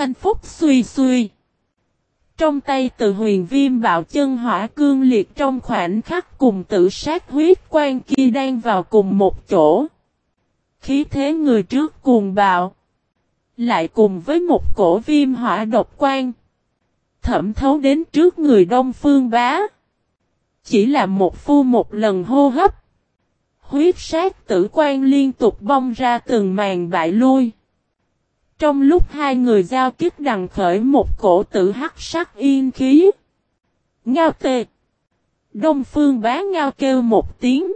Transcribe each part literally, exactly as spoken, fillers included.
xanh phúc xuy xuy. Trong tay Từ Huyền viêm bạo chân hỏa cương liệt trong khoảnh khắc cùng tự sát huyết quan kia đang vào cùng một chỗ. Khí thế người trước cuồng bạo. Lại cùng với một cổ viêm hỏa độc quan. Thẩm thấu đến trước người Đông Phương Bá. Chỉ là một phu một lần hô hấp. Huyết sát tử quan liên tục bong ra từng màn bại lui. Trong lúc hai người giao kích đằng khởi một cổ tử hắc sắc yên khí. Ngao tê. Đông Phương Bá ngao kêu một tiếng.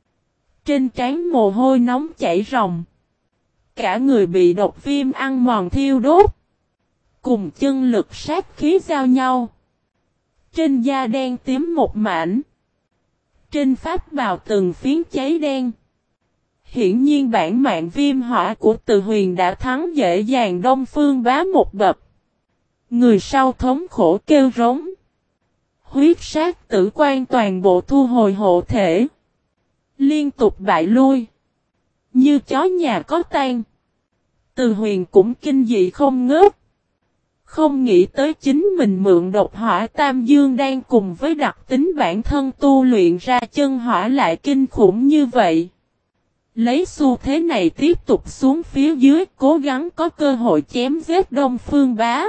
Trên trán mồ hôi nóng chảy ròng. Cả người bị độc viêm ăn mòn thiêu đốt. Cùng chân lực sát khí giao nhau. Trên da đen tím một mảnh. Trên pháp bào từng phiến cháy đen. Hiển nhiên bản mạng viêm hỏa của Từ Huyền đã thắng dễ dàng Đông Phương Bá một bậc. Người sau thống khổ kêu rống. Huyết sát tử quan toàn bộ thu hồi hộ thể. Liên tục bại lui. Như chó nhà có tan. Từ Huyền cũng kinh dị không ngớt. Không nghĩ tới chính mình mượn độc hỏa tam dương đang cùng với đặc tính bản thân tu luyện ra chân hỏa lại kinh khủng như vậy. Lấy xu thế này tiếp tục xuống phía dưới cố gắng có cơ hội chém giết Đông Phương Bá.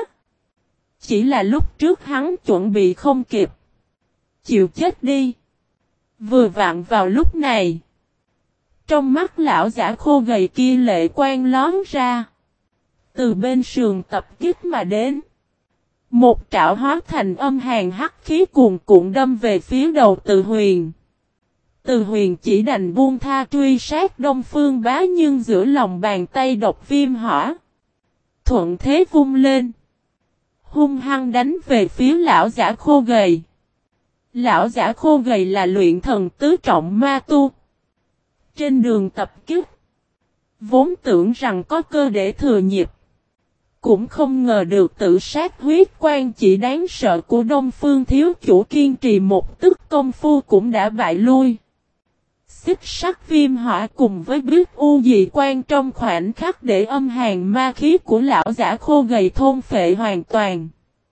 Chỉ là lúc trước hắn chuẩn bị không kịp. Chịu chết đi. Vừa vặn vào lúc này. Trong mắt lão giả khô gầy kia lệ quang lón ra. Từ bên sườn tập kích mà đến. Một trảo hóa thành âm hàn hắc khí cuồn cuộn đâm về phía đầu Từ Huyền. Từ Huyền chỉ đành buông tha truy sát Đông Phương Bá nhưng giữa lòng bàn tay độc viêm hỏa. Thuận thế vung lên. Hung hăng đánh về phía lão giả khô gầy. Lão giả khô gầy là luyện thần tứ trọng ma tu. Trên đường tập kích. Vốn tưởng rằng có cơ để thừa nhịp. Cũng không ngờ được tự sát huyết quan chỉ đáng sợ của Đông Phương thiếu chủ kiên trì một tức công phu cũng đã bại lui. Xích sắc viêm hỏa cùng với biết u dị quan trong khoảnh khắc để âm hàn ma khí của lão giả khô gầy thôn phệ hoàn toàn.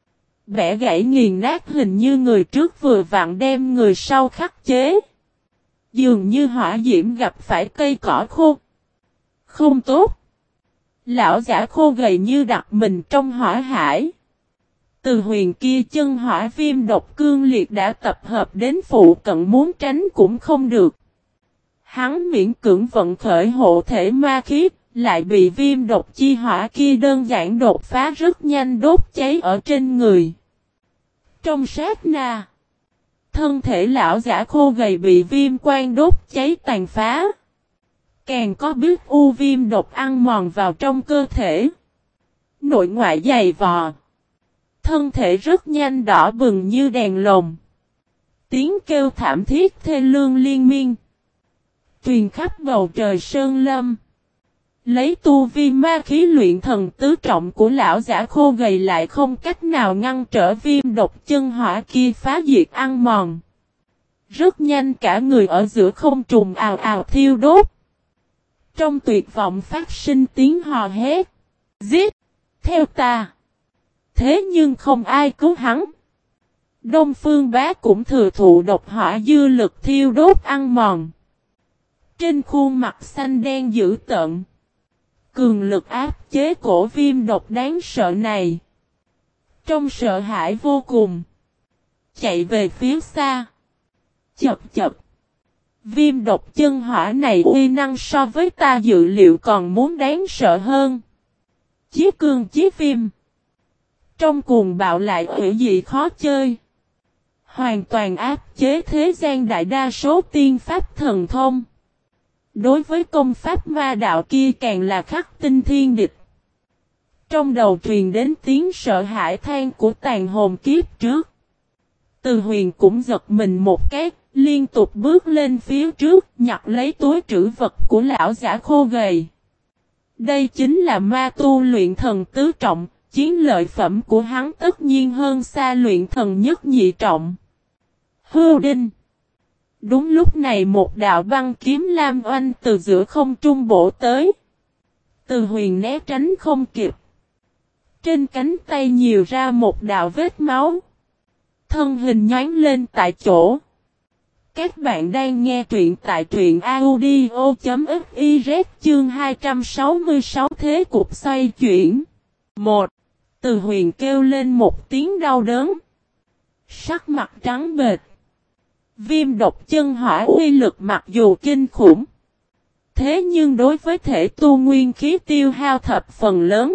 Bẻ gãy nghiền nát hình như người trước vừa vặn đem người sau khắc chế. Dường như hỏa diễm gặp phải cây cỏ khô. Không tốt. Lão giả khô gầy như đặt mình trong hỏa hải. Từ Huyền kia chân hỏa viêm độc cương liệt đã tập hợp đến phụ cận muốn tránh cũng không được. Hắn miễn cưỡng vận khởi hộ thể ma khí, lại bị viêm độc chi hỏa kia đơn giản đột phá rất nhanh đốt cháy ở trên người. Trong sát na, thân thể lão giả khô gầy bị viêm quan đốt cháy tàn phá. Càng có biết u viêm độc ăn mòn vào trong cơ thể. Nội ngoại dày vò. Thân thể rất nhanh đỏ bừng như đèn lồng. Tiếng kêu thảm thiết thê lương liên miên. Truyền khắp bầu trời sơn lâm. Lấy tu vi ma khí luyện thần tứ trọng của lão giả khô gầy lại không cách nào ngăn trở viêm độc chân hỏa kia phá diệt ăn mòn. Rất nhanh cả người ở giữa không trùng ào ào thiêu đốt. Trong tuyệt vọng phát sinh tiếng hò hét. Giết! Theo ta! Thế nhưng không ai cứu hắn. Đông Phương Bá cũng thừa thụ độc hỏa dư lực thiêu đốt ăn mòn. Trên khuôn mặt xanh đen dữ tợn. Cường lực áp chế cổ viêm độc đáng sợ này. Trong sợ hãi vô cùng. Chạy về phía xa. Chập chập. Viêm độc chân hỏa này uy năng so với ta dự liệu còn muốn đáng sợ hơn. Chí cương chí viêm. Trong cuồng bạo lại hữu dị khó chơi. Hoàn toàn áp chế thế gian đại đa số tiên pháp thần thông. Đối với công pháp ma đạo kia càng là khắc tinh thiên địch. Trong đầu truyền đến tiếng sợ hãi than của tàn hồn kiếp trước. Từ Huyền cũng giật mình một cái, liên tục bước lên phía trước, nhặt lấy túi trữ vật của lão giả khô gầy. Đây chính là ma tu luyện thần tứ trọng, chiến lợi phẩm của hắn tất nhiên hơn xa luyện thần nhất nhị trọng. Hưu đinh. Đúng lúc này một đạo băng kiếm lam oanh từ giữa không trung bổ tới. Từ Huyền né tránh không kịp. Trên cánh tay nhiều ra một đạo vết máu. Thân hình nhoáng lên tại chỗ. Các bạn đang nghe truyện tại truyện audio.fiz chương hai trăm sáu mươi sáu thế cục xoay chuyển. một. Từ Huyền kêu lên một tiếng đau đớn. Sắc mặt trắng bệch. Viêm độc chân hỏa uy lực mặc dù kinh khủng. Thế nhưng đối với thể tu nguyên khí tiêu hao thập phần lớn.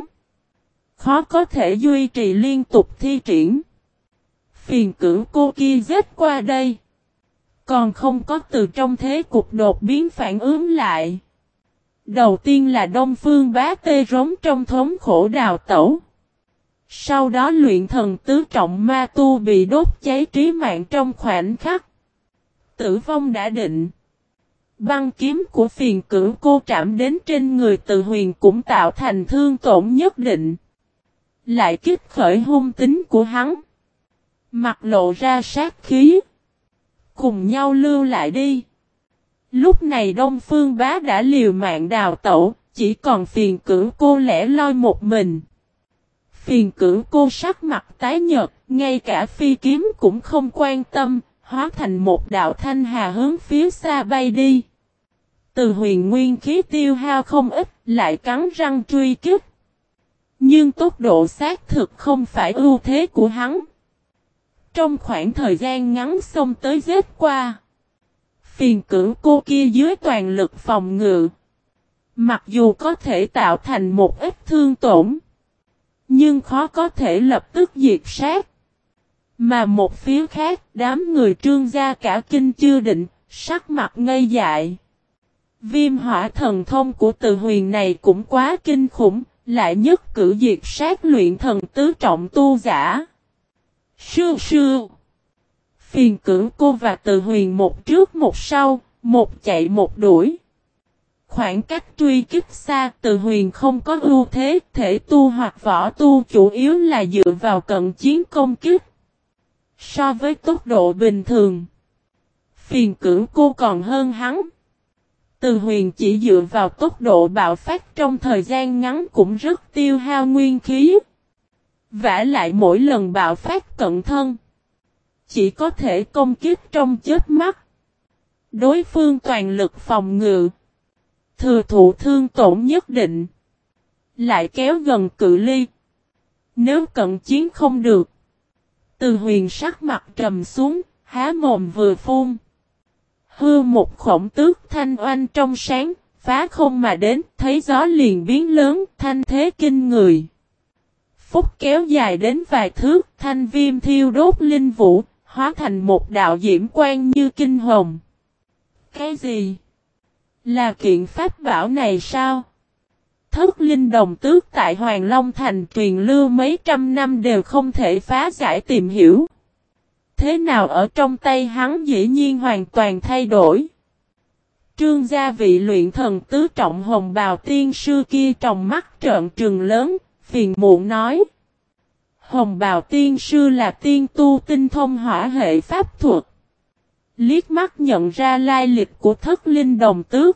Khó có thể duy trì liên tục thi triển. Phiền cưỡng cô kia giết qua đây. Còn không có từ trong thế cục đột biến phản ứng lại. Đầu tiên là Đông Phương Bá tê rống trong thống khổ đào tẩu. Sau đó luyện thần tứ trọng ma tu bị đốt cháy trí mạng trong khoảnh khắc. Tử vong đã định. Băng kiếm của phiền cưỡng cô chạm đến trên người Từ Huyền cũng tạo thành thương tổn nhất định. Lại kích khởi hung tính của hắn. Mặt lộ ra sát khí. Cùng nhau lưu lại đi. Lúc này Đông Phương Bá đã liều mạng đào tẩu, chỉ còn phiền cưỡng cô lẻ loi một mình. Phiền cưỡng cô sắc mặt tái nhợt, ngay cả phi kiếm cũng không quan tâm, hóa thành một đạo thanh hà hướng phía xa bay đi. Từ Huyền nguyên khí tiêu hao không ít, lại cắn răng truy kích. Nhưng tốc độ xác thực không phải ưu thế của hắn. Trong khoảng thời gian ngắn xông tới giết qua. Phiền cưỡng cô kia dưới toàn lực phòng ngự. Mặc dù có thể tạo thành một ít thương tổn. Nhưng khó có thể lập tức diệt sát. Mà một phía khác đám người Trương gia cả kinh chưa định, sắc mặt ngây dại. Viêm hỏa thần thông của Từ Huyền này cũng quá kinh khủng, lại nhất cử diệt sát luyện thần tứ trọng tu giả. Sư sư. Phiền cưỡng cô và Từ Huyền một trước một sau, một chạy một đuổi. Khoảng cách truy kích xa, Từ Huyền không có ưu thế, thể tu hoặc võ tu chủ yếu là dựa vào cận chiến công kích. So với tốc độ bình thường, phiền cưỡng cô còn hơn hắn. Từ Huyền chỉ dựa vào tốc độ bạo phát trong thời gian ngắn cũng rất tiêu hao nguyên khí. Vả lại mỗi lần bạo phát cận thân, chỉ có thể công kích trong chớp mắt. Đối phương toàn lực phòng ngự, thừa thụ thương tổn nhất định, lại kéo gần cự ly. Nếu cận chiến không được, Từ Huyền sắc mặt trầm xuống, há mồm vừa phun. Hư một khổng tước thanh oanh trong sáng, phá không mà đến, thấy gió liền biến lớn, thanh thế kinh người. Phúc kéo dài đến vài thước, thanh viêm thiêu đốt linh vũ, hóa thành một đạo diễm quang như kinh hồng. Cái gì? Là kiện pháp bảo này sao? Thất linh đồng tước tại Hoàng Long Thành truyền lưu mấy trăm năm đều không thể phá giải tìm hiểu. Thế nào ở trong tay hắn dĩ nhiên hoàn toàn thay đổi. Trương gia vị luyện thần tứ trọng hồng bào tiên sư kia trong mắt trợn trừng lớn, phiền muộn nói. Hồng bào tiên sư là tiên tu tinh thông hỏa hệ pháp thuật. Liếc mắt nhận ra lai lịch của thất linh đồng tước.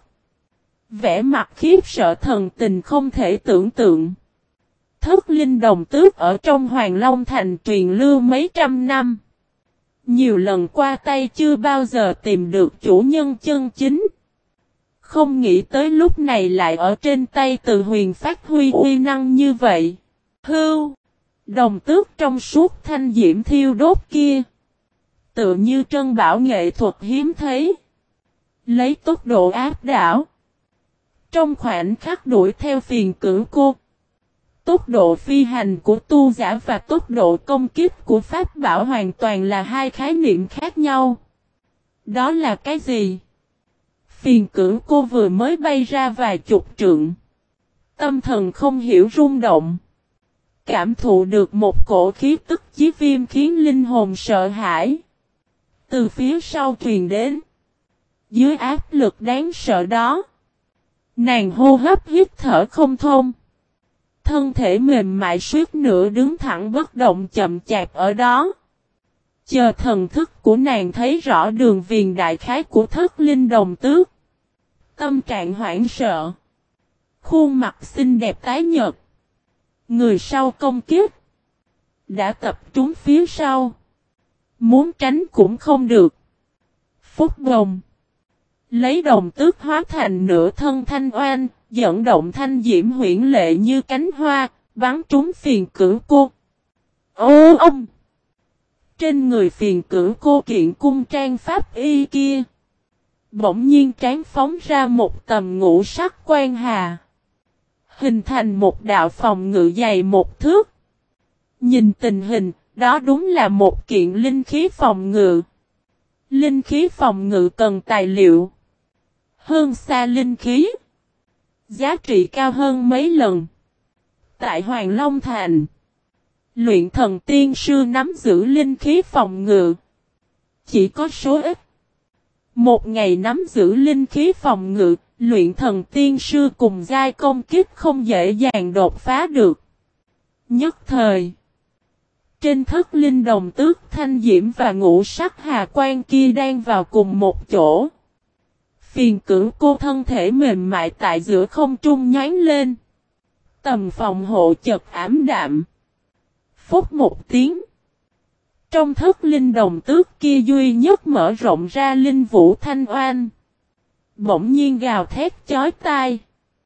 Vẻ mặt khiếp sợ thần tình không thể tưởng tượng. Thất linh đồng tước ở trong Hoàng Long Thành truyền lưu mấy trăm năm. Nhiều lần qua tay chưa bao giờ tìm được chủ nhân chân chính. Không nghĩ tới lúc này lại ở trên tay Từ Huyền phát huy uy năng như vậy. Hưu! Đồng tước trong suốt thanh diễm thiêu đốt kia. Tựa như trân bảo nghệ thuật hiếm thấy. Lấy tốc độ áp đảo. Trong khoảnh khắc đuổi theo phiền cưỡng cô. Tốc độ phi hành của tu giả và tốc độ công kích của pháp bảo hoàn toàn là hai khái niệm khác nhau. Đó là cái gì? Phiền cưỡng cô vừa mới bay ra vài chục trượng. Tâm thần không hiểu rung động. Cảm thụ được một cổ khí tức chí viêm khiến linh hồn sợ hãi. Từ phía sau truyền đến. Dưới áp lực đáng sợ đó. Nàng hô hấp hít thở không thông. Thân thể mềm mại suýt nữa đứng thẳng bất động chậm chạp ở đó. Chờ thần thức của nàng thấy rõ đường viền đại khái của thất linh đồng tước. Tâm trạng hoảng sợ. Khuôn mặt xinh đẹp tái nhợt. Người sau công kích. Đã tập trúng phía sau. Muốn tránh cũng không được. Phúc đồng. Lấy đồng tước hóa thành nửa thân thanh oan, dẫn động thanh diễm huyễn lệ như cánh hoa, bắn trúng phiền cửu cô. Ô ông! Trên người phiền cửu cô kiện cung trang pháp y kia. Bỗng nhiên trán phóng ra một tầm ngũ sắc quan hà. Hình thành một đạo phòng ngự dày một thước. Nhìn tình hình, đó đúng là một kiện linh khí phòng ngự. Linh khí phòng ngự cần tài liệu. Hơn xa linh khí. Giá trị cao hơn mấy lần. Tại Hoàng Long Thành. Luyện thần tiên sư nắm giữ linh khí phòng ngự. Chỉ có số ít. Một ngày nắm giữ linh khí phòng ngự, luyện thần tiên sư cùng giai công kích không dễ dàng đột phá được. Nhất thời. Trên thất linh đồng tước thanh diễm và ngũ sắc hà quan kia đang vào cùng một chỗ. Phiền cửu cô thân thể mềm mại tại giữa không trung nhánh lên. Tầm phòng hộ chật ảm đạm. Phúc một tiếng. Trong thất linh đồng tước kia duy nhất mở rộng ra linh vũ thanh oan. Bỗng nhiên gào thét chói tai.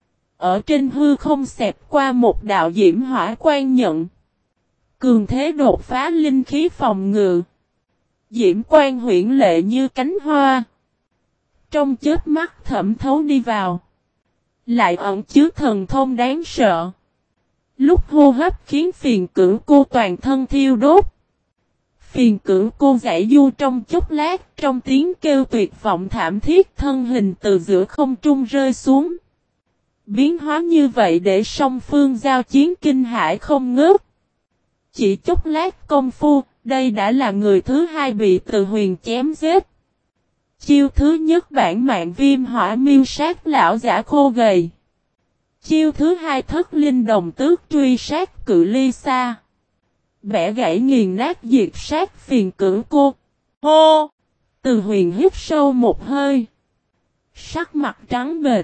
Ở trên hư không xẹp qua một đạo diễm hỏa quan nhận. Cường thế đột phá linh khí phòng ngự. Diễm quan huyễn lệ như cánh hoa. Trong chớp mắt thẩm thấu đi vào. Lại ẩn chứa thần thông đáng sợ. Lúc hô hấp khiến phiền cửu cô toàn thân thiêu đốt. Phiền cửu cô giải du trong chốc lát, trong tiếng kêu tuyệt vọng thảm thiết thân hình từ giữa không trung rơi xuống. Biến hóa như vậy để song phương giao chiến kinh hãi không ngớt. Chỉ chốc lát công phu, đây đã là người thứ hai bị Từ Huyền chém giết. Chiêu thứ nhất bản mạng viêm hỏa miêu sát lão giả khô gầy. Chiêu thứ hai thất linh đồng tước truy sát cự ly xa. Bẻ gãy nghiền nát diệt sát phiền cửu cô. Hô! Từ Huyền hít sâu một hơi. Sắc mặt trắng bệch.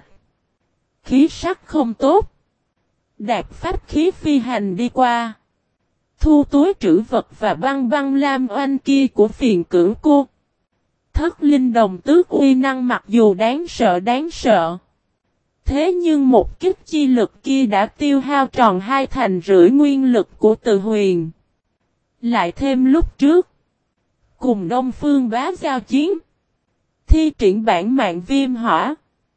Khí sắc không tốt. Đạt pháp khí phi hành đi qua. Thu túi trữ vật và băng băng lam oanh kia của phiền cửu cô. Thất linh đồng tước uy năng mặc dù đáng sợ đáng sợ. Thế nhưng một kích chi lực kia đã tiêu hao tròn hai thành rưỡi nguyên lực của Từ Huyền. Lại thêm lúc trước. Cùng Đông Phương Bá giao chiến. Thi triển bản mạng viêm hỏa.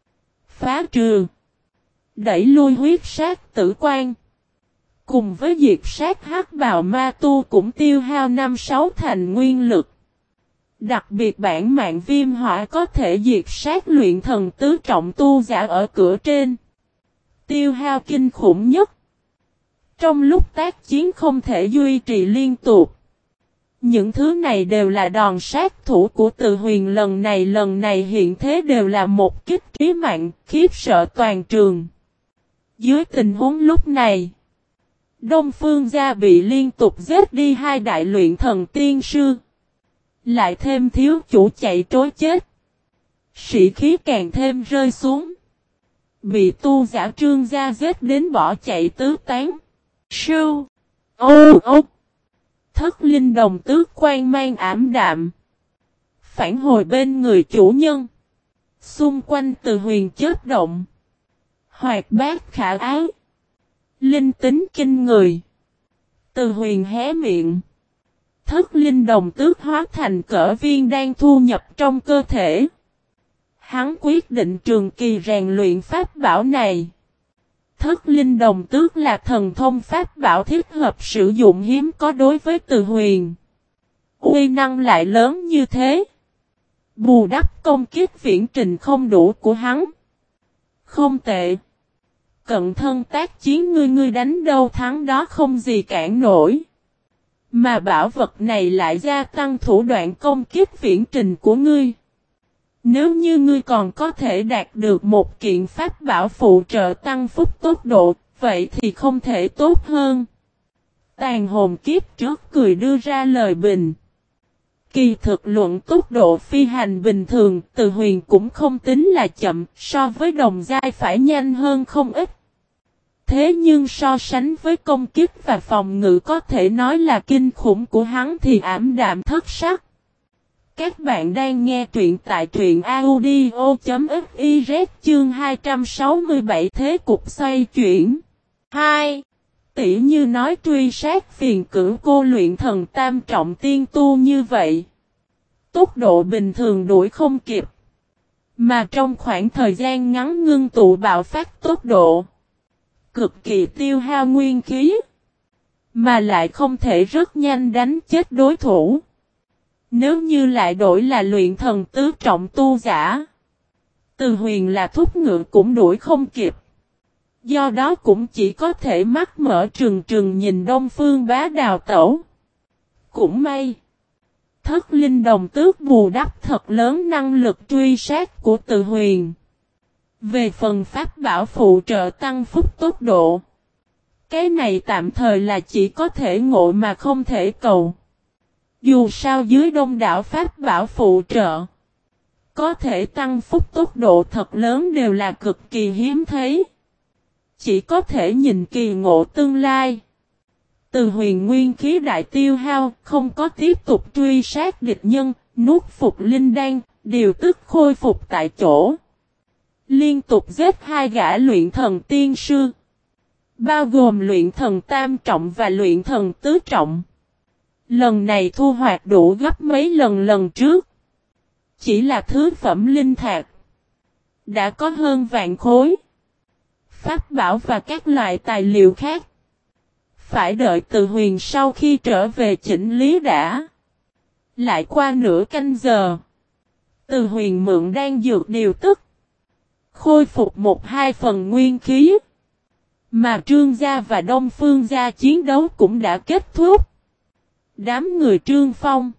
Phá trừ. Đẩy lui huyết sát tử quan. Cùng với diệt sát hắc bào ma tu cũng tiêu hao năm sáu thành nguyên lực. Đặc biệt bản mạng viêm hỏa có thể diệt sát luyện thần tứ trọng tu giả ở cửa trên. Tiêu hao kinh khủng nhất. Trong lúc tác chiến không thể duy trì liên tục. Những thứ này đều là đòn sát thủ của Từ Huyền lần này lần này hiện thế đều là một kích trí mạng khiếp sợ toàn trường. Dưới tình huống lúc này. Đông Phương Gia bị liên tục giết đi hai đại luyện thần tiên sư. Lại thêm thiếu chủ chạy trối chết. Sĩ khí càng thêm rơi xuống. Bị tu giả Trương Gia giết đến bỏ chạy tứ tán. Sưu. Ô ô. Thất linh đồng tước quan mang ảm đạm. Phản hồi bên người chủ nhân. Xung quanh Từ Huyền chớp động. Hoạt bát khả ái. Linh tính kinh người. Từ Huyền hé miệng. Thất linh đồng tước hóa thành cỡ viên đang thu nhập trong cơ thể. Hắn quyết định trường kỳ rèn luyện pháp bảo này. Thất linh đồng tước là thần thông pháp bảo thích hợp sử dụng hiếm có đối với Từ Huyền. Uy năng lại lớn như thế. Bù đắp công kích viễn trình không đủ của hắn. Không tệ. Cận thân tác chiến ngươi ngươi đánh đâu thắng đó không gì cản nổi. Mà bảo vật này lại gia tăng thủ đoạn công kích viễn trình của ngươi. Nếu như ngươi còn có thể đạt được một kiện pháp bảo phụ trợ tăng phúc tốc độ, vậy thì không thể tốt hơn. Tàn hồn kiếp trước cười đưa ra lời bình. Kỳ thực luận tốc độ phi hành bình thường, Từ Huyền cũng không tính là chậm, so với đồng giai phải nhanh hơn không ít. Thế nhưng so sánh với công kích và phòng ngự có thể nói là kinh khủng của hắn thì ảm đạm thất sắc. Các bạn đang nghe truyện tại truyện audio.fiz chương hai trăm sáu mươi bảy thế cục xoay chuyển. hai. Tỉ như nói truy sát phiền cửu cô luyện thần tam trọng tiên tu như vậy. Tốc độ bình thường đuổi không kịp. Mà trong khoảng thời gian ngắn ngưng tụ bạo phát tốc độ. Cực kỳ tiêu hao nguyên khí. Mà lại không thể rất nhanh đánh chết đối thủ. Nếu như lại đổi là luyện thần tứ trọng tu giả. Từ huyền là thúc ngựa cũng đuổi không kịp. Do đó cũng chỉ có thể mắt mở trừng trừng nhìn Đông Phương Bá đào tẩu. Cũng may. Thất linh đồng tước bù đắp thật lớn năng lực truy sát của Từ huyền. Về phần pháp bảo phụ trợ tăng phúc tốc độ. Cái này tạm thời là chỉ có thể ngộ mà không thể cầu. Dù sao dưới đông đảo pháp bảo phụ trợ. Có thể tăng phúc tốc độ thật lớn đều là cực kỳ hiếm thấy. Chỉ có thể nhìn kỳ ngộ tương lai. Từ huyền nguyên khí đại tiêu hao, không có tiếp tục truy sát địch nhân, nuốt phục linh đan, điều tức khôi phục tại chỗ. Liên tục giết hai gã luyện thần tiên sư. Bao gồm luyện thần tam trọng và luyện thần tứ trọng. Lần này thu hoạch đủ gấp mấy lần lần trước. Chỉ là thứ phẩm linh thạch. Đã có hơn vạn khối. Pháp bảo và các loại tài liệu khác. Phải đợi Từ huyền sau khi trở về chỉnh lý đã. Lại qua nửa canh giờ. Từ huyền mượn đang dược điều tức. Khôi phục một hai phần nguyên khí. Mà Trương gia và Đông Phương gia chiến đấu cũng đã kết thúc. Đám người Trương Phong.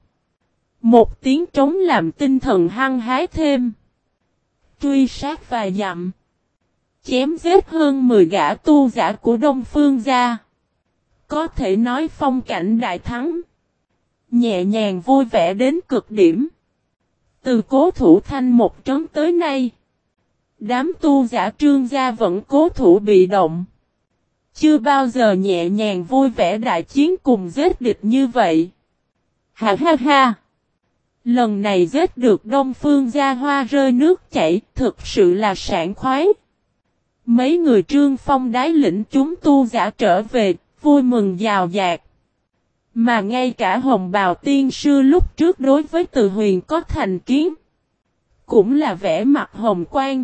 Một tiếng trống làm tinh thần hăng hái thêm. Truy sát và dặm. Chém giết hơn mười gã tu giả của Đông Phương gia. Có thể nói phong cảnh đại thắng. Nhẹ nhàng vui vẻ đến cực điểm. Từ Cố Thủ Thanh một trấn tới nay. Đám tu giả Trương gia vẫn cố thủ bị động. Chưa bao giờ nhẹ nhàng vui vẻ đại chiến cùng giết địch như vậy. Ha ha ha. Lần này giết được Đông Phương gia hoa rơi nước chảy, thực sự là sảng khoái. Mấy người Trương Phong đái lĩnh chúng tu giả trở về, vui mừng giàu dạt. Mà ngay cả Hồng Bào tiên sư lúc trước đối với Từ huyền có thành kiến. Cũng là vẻ mặt hồng quang.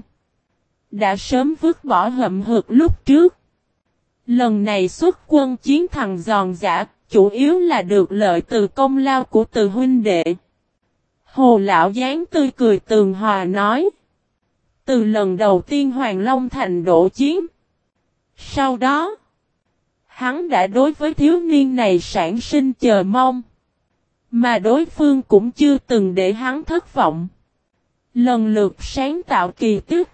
Đã sớm vứt bỏ hậm hực lúc trước. Lần này xuất quân chiến thằng giòn giả, chủ yếu là được lợi từ công lao của Từ huynh đệ. Hồ lão dáng tươi cười tường hòa nói. Từ lần đầu tiên Hoàng Long Thành đổ chiến. Sau đó, hắn đã đối với thiếu niên này sản sinh chờ mong. Mà đối phương cũng chưa từng để hắn thất vọng. Lần lượt sáng tạo kỳ tích.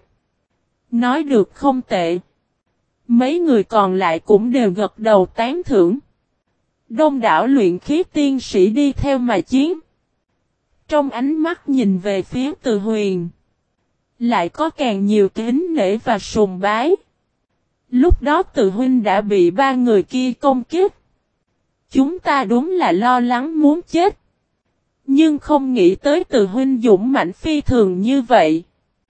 Nói được không tệ. Mấy người còn lại cũng đều gật đầu tán thưởng. Đông đảo luyện khí tiên sĩ đi theo mà chiến. Trong ánh mắt nhìn về phía Từ huyền. Lại có càng nhiều kính nể và sùng bái. Lúc đó Từ huynh đã bị ba người kia công kích. Chúng ta đúng là lo lắng muốn chết. Nhưng không nghĩ tới Từ huynh dũng mãnh phi thường như vậy.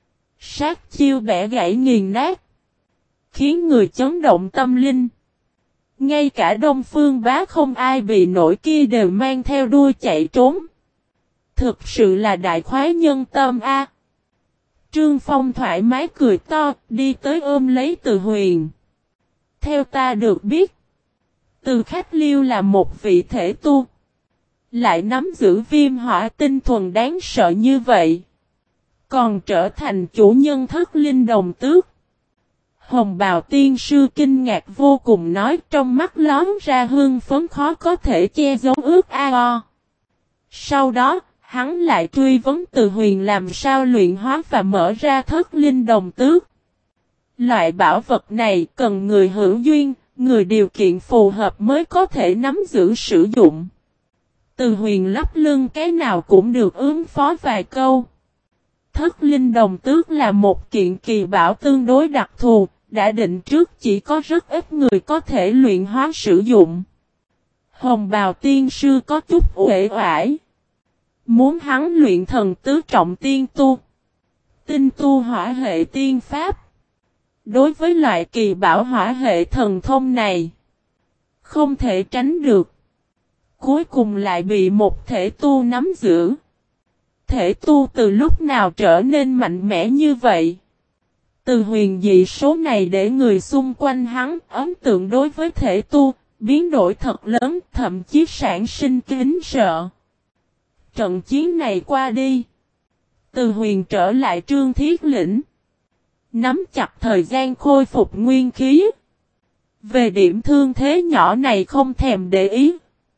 Sát chiêu bẻ gãy nghiền nát. Khiến người chấn động tâm linh. Ngay cả Đông Phương Bá không ai bị nổi kia đều mang theo đuôi chạy trốn. Thực sự là đại khoái nhân tâm a. Trương Phong thoải mái cười to, đi tới ôm lấy Từ huyền. Theo ta được biết, Từ Khách Liêu là một vị thể tu. Lại nắm giữ viêm hỏa tinh thuần đáng sợ như vậy. Còn trở thành chủ nhân thất linh đồng tước. Hồng Bào tiên sư kinh ngạc vô cùng nói, trong mắt lóm ra hương phấn khó có thể che giấu ước ao. Sau đó, hắn lại truy vấn Từ huyền làm sao luyện hóa và mở ra thất linh đồng tước. Loại bảo vật này cần người hữu duyên, người điều kiện phù hợp mới có thể nắm giữ sử dụng. Từ huyền lấp lưng cái nào cũng được ứng phó vài câu. Thất linh đồng tước là một kiện kỳ bảo tương đối đặc thù, đã định trước chỉ có rất ít người có thể luyện hóa sử dụng. Hồng bào tiên sư có chút uể oải. Muốn hắn luyện thần tứ trọng tiên tu. Tinh tu hỏa hệ tiên pháp. Đối với loại kỳ bảo hỏa hệ thần thông này. Không thể tránh được. Cuối cùng lại bị một thể tu nắm giữ. Thể tu từ lúc nào trở nên mạnh mẽ như vậy? Từ huyền dị số này để người xung quanh hắn ấn tượng đối với thể tu, biến đổi thật lớn, thậm chí sản sinh kính sợ. Trận chiến này qua đi. Từ huyền trở lại Trương Thiết Lĩnh. Nắm chặt thời gian khôi phục nguyên khí. Về điểm thương thế nhỏ này không thèm để ý.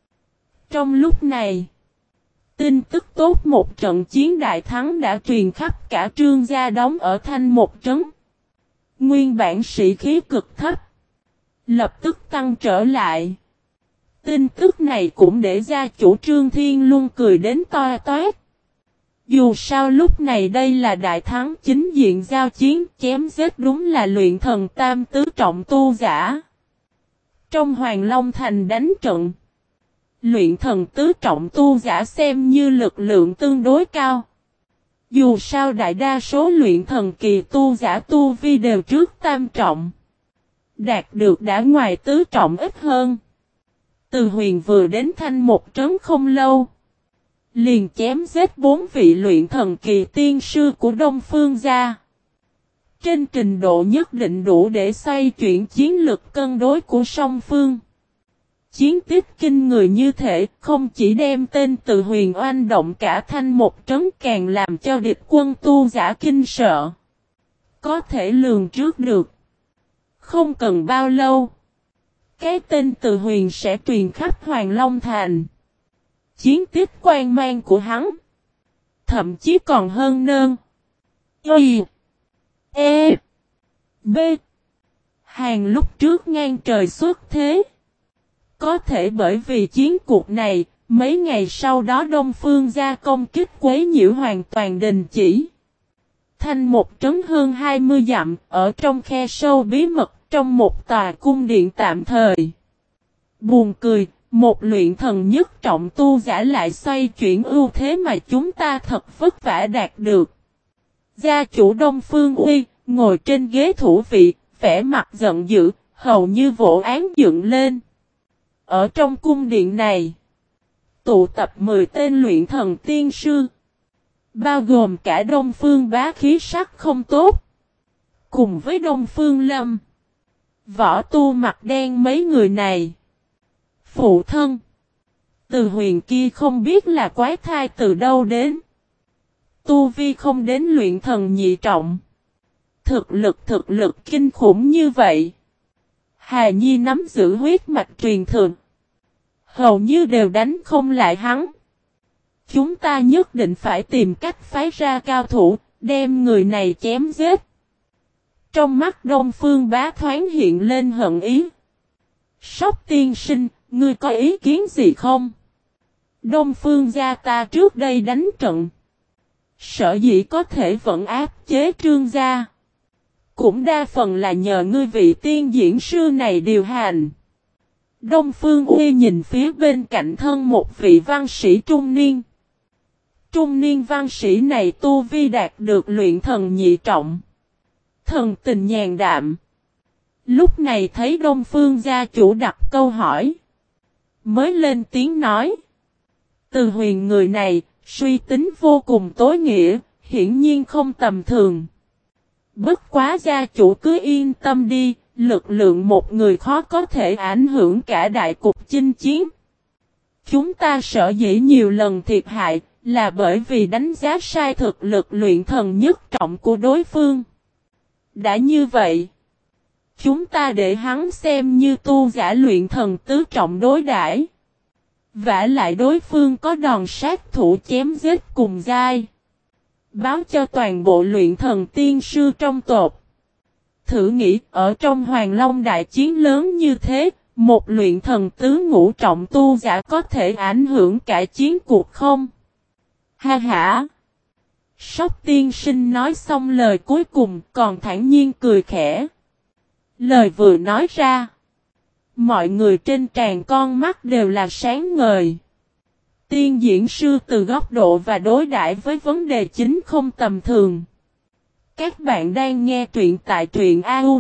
Trong lúc này, tin tức tốt một trận chiến đại thắng đã truyền khắp cả Trương gia đóng ở Thanh một trấn. Nguyên bản sĩ khí cực thấp. Lập tức tăng trở lại. Tin tức này cũng để gia chủ Trương Thiên Luân cười đến to toét. Dù sao lúc này đây là đại thắng chính diện giao chiến chém giết đúng là luyện thần tam tứ trọng tu giả. Trong Hoàng Long Thành đánh trận. Luyện thần tứ trọng tu giả xem như lực lượng tương đối cao. Dù sao đại đa số luyện thần kỳ tu giả tu vi đều trước tam trọng. Đạt được đã ngoài tứ trọng ít hơn. Từ huyền vừa đến Thanh một trấn không lâu. Liền chém giết bốn vị luyện thần kỳ tiên sư của Đông Phương gia. Trên trình độ nhất định đủ để xoay chuyển chiến lực cân đối của song phương. Chiến tích kinh người như thế không chỉ đem tên Từ huyền oanh động cả Thanh một trấn càng làm cho địch quân tu giả kinh sợ. Có thể lường trước được. Không cần bao lâu. Cái tên Từ huyền sẽ truyền khắp Hoàng Long Thành. Chiến tích quan mang của hắn. Thậm chí còn hơn nơn. Y. E. B. Hàng lúc trước ngang trời xuất thế. Có thể bởi vì chiến cuộc này, mấy ngày sau đó Đông Phương gia công kích quấy nhiễu hoàn toàn đình chỉ. Thanh một trấn hơn hai mươi dặm, ở trong khe sâu bí mật, trong một tòa cung điện tạm thời. Buồn cười, một luyện thần nhất trọng tu giả lại xoay chuyển ưu thế mà chúng ta thật vất vả đạt được. Gia chủ Đông Phương Uy, ngồi trên ghế thủ vị, vẻ mặt giận dữ, hầu như vỗ án dựng lên. Ở trong cung điện này, tụ tập mười tên luyện thần tiên sư, bao gồm cả Đông Phương Bá khí sắc không tốt, cùng với Đông Phương Lâm, Võ Tu mặt đen mấy người này. Phụ thân, Từ huyền kia không biết là quái thai từ đâu đến. Tu vi không đến luyện thần nhị trọng. Thực lực thực lực kinh khủng như vậy. Hà Nhi nắm giữ huyết mạch truyền thừa. Hầu như đều đánh không lại hắn. Chúng ta nhất định phải tìm cách phái ra cao thủ, đem người này chém giết. Trong mắt Đông Phương Bá thoáng hiện lên hận ý. Sóc tiên sinh, ngươi có ý kiến gì không? Đông Phương gia ta trước đây đánh trận. Sở dĩ có thể vẫn áp chế Trương gia. Cũng đa phần là nhờ ngươi vị tiên diễn sư này điều hành. Đông Phương Uy nhìn phía bên cạnh thân một vị văn sĩ trung niên. Trung niên văn sĩ này tu vi đạt được luyện thần nhị trọng. Thần tình nhàn đạm. Lúc này thấy Đông Phương gia chủ đặt câu hỏi. Mới lên tiếng nói. Từ huyền người này, suy tính vô cùng tối nghĩa, hiển nhiên không tầm thường. Bất quá gia chủ cứ yên tâm đi, lực lượng một người khó có thể ảnh hưởng cả đại cục chinh chiến. Chúng ta sợ dĩ nhiều lần thiệt hại, là bởi vì đánh giá sai thực lực luyện thần nhất trọng của đối phương. Đã như vậy, chúng ta để hắn xem như tu giả luyện thần tứ trọng đối đãi. Vả lại đối phương có đòn sát thủ chém giết cùng giai. Báo cho toàn bộ luyện thần tiên sư trong tộc. Thử nghĩ ở trong Hoàng Long đại chiến lớn như thế, một luyện thần tứ ngũ trọng tu giả có thể ảnh hưởng cả chiến cuộc không? Ha ha! Sóc tiên sinh nói xong lời cuối cùng còn thản nhiên cười khẽ. Lời vừa nói ra, mọi người trên tràn con mắt đều là sáng ngời. Tiên diễn sư từ góc độ và đối đãi với vấn đề chính không tầm thường. Các bạn đang nghe truyện tại truyện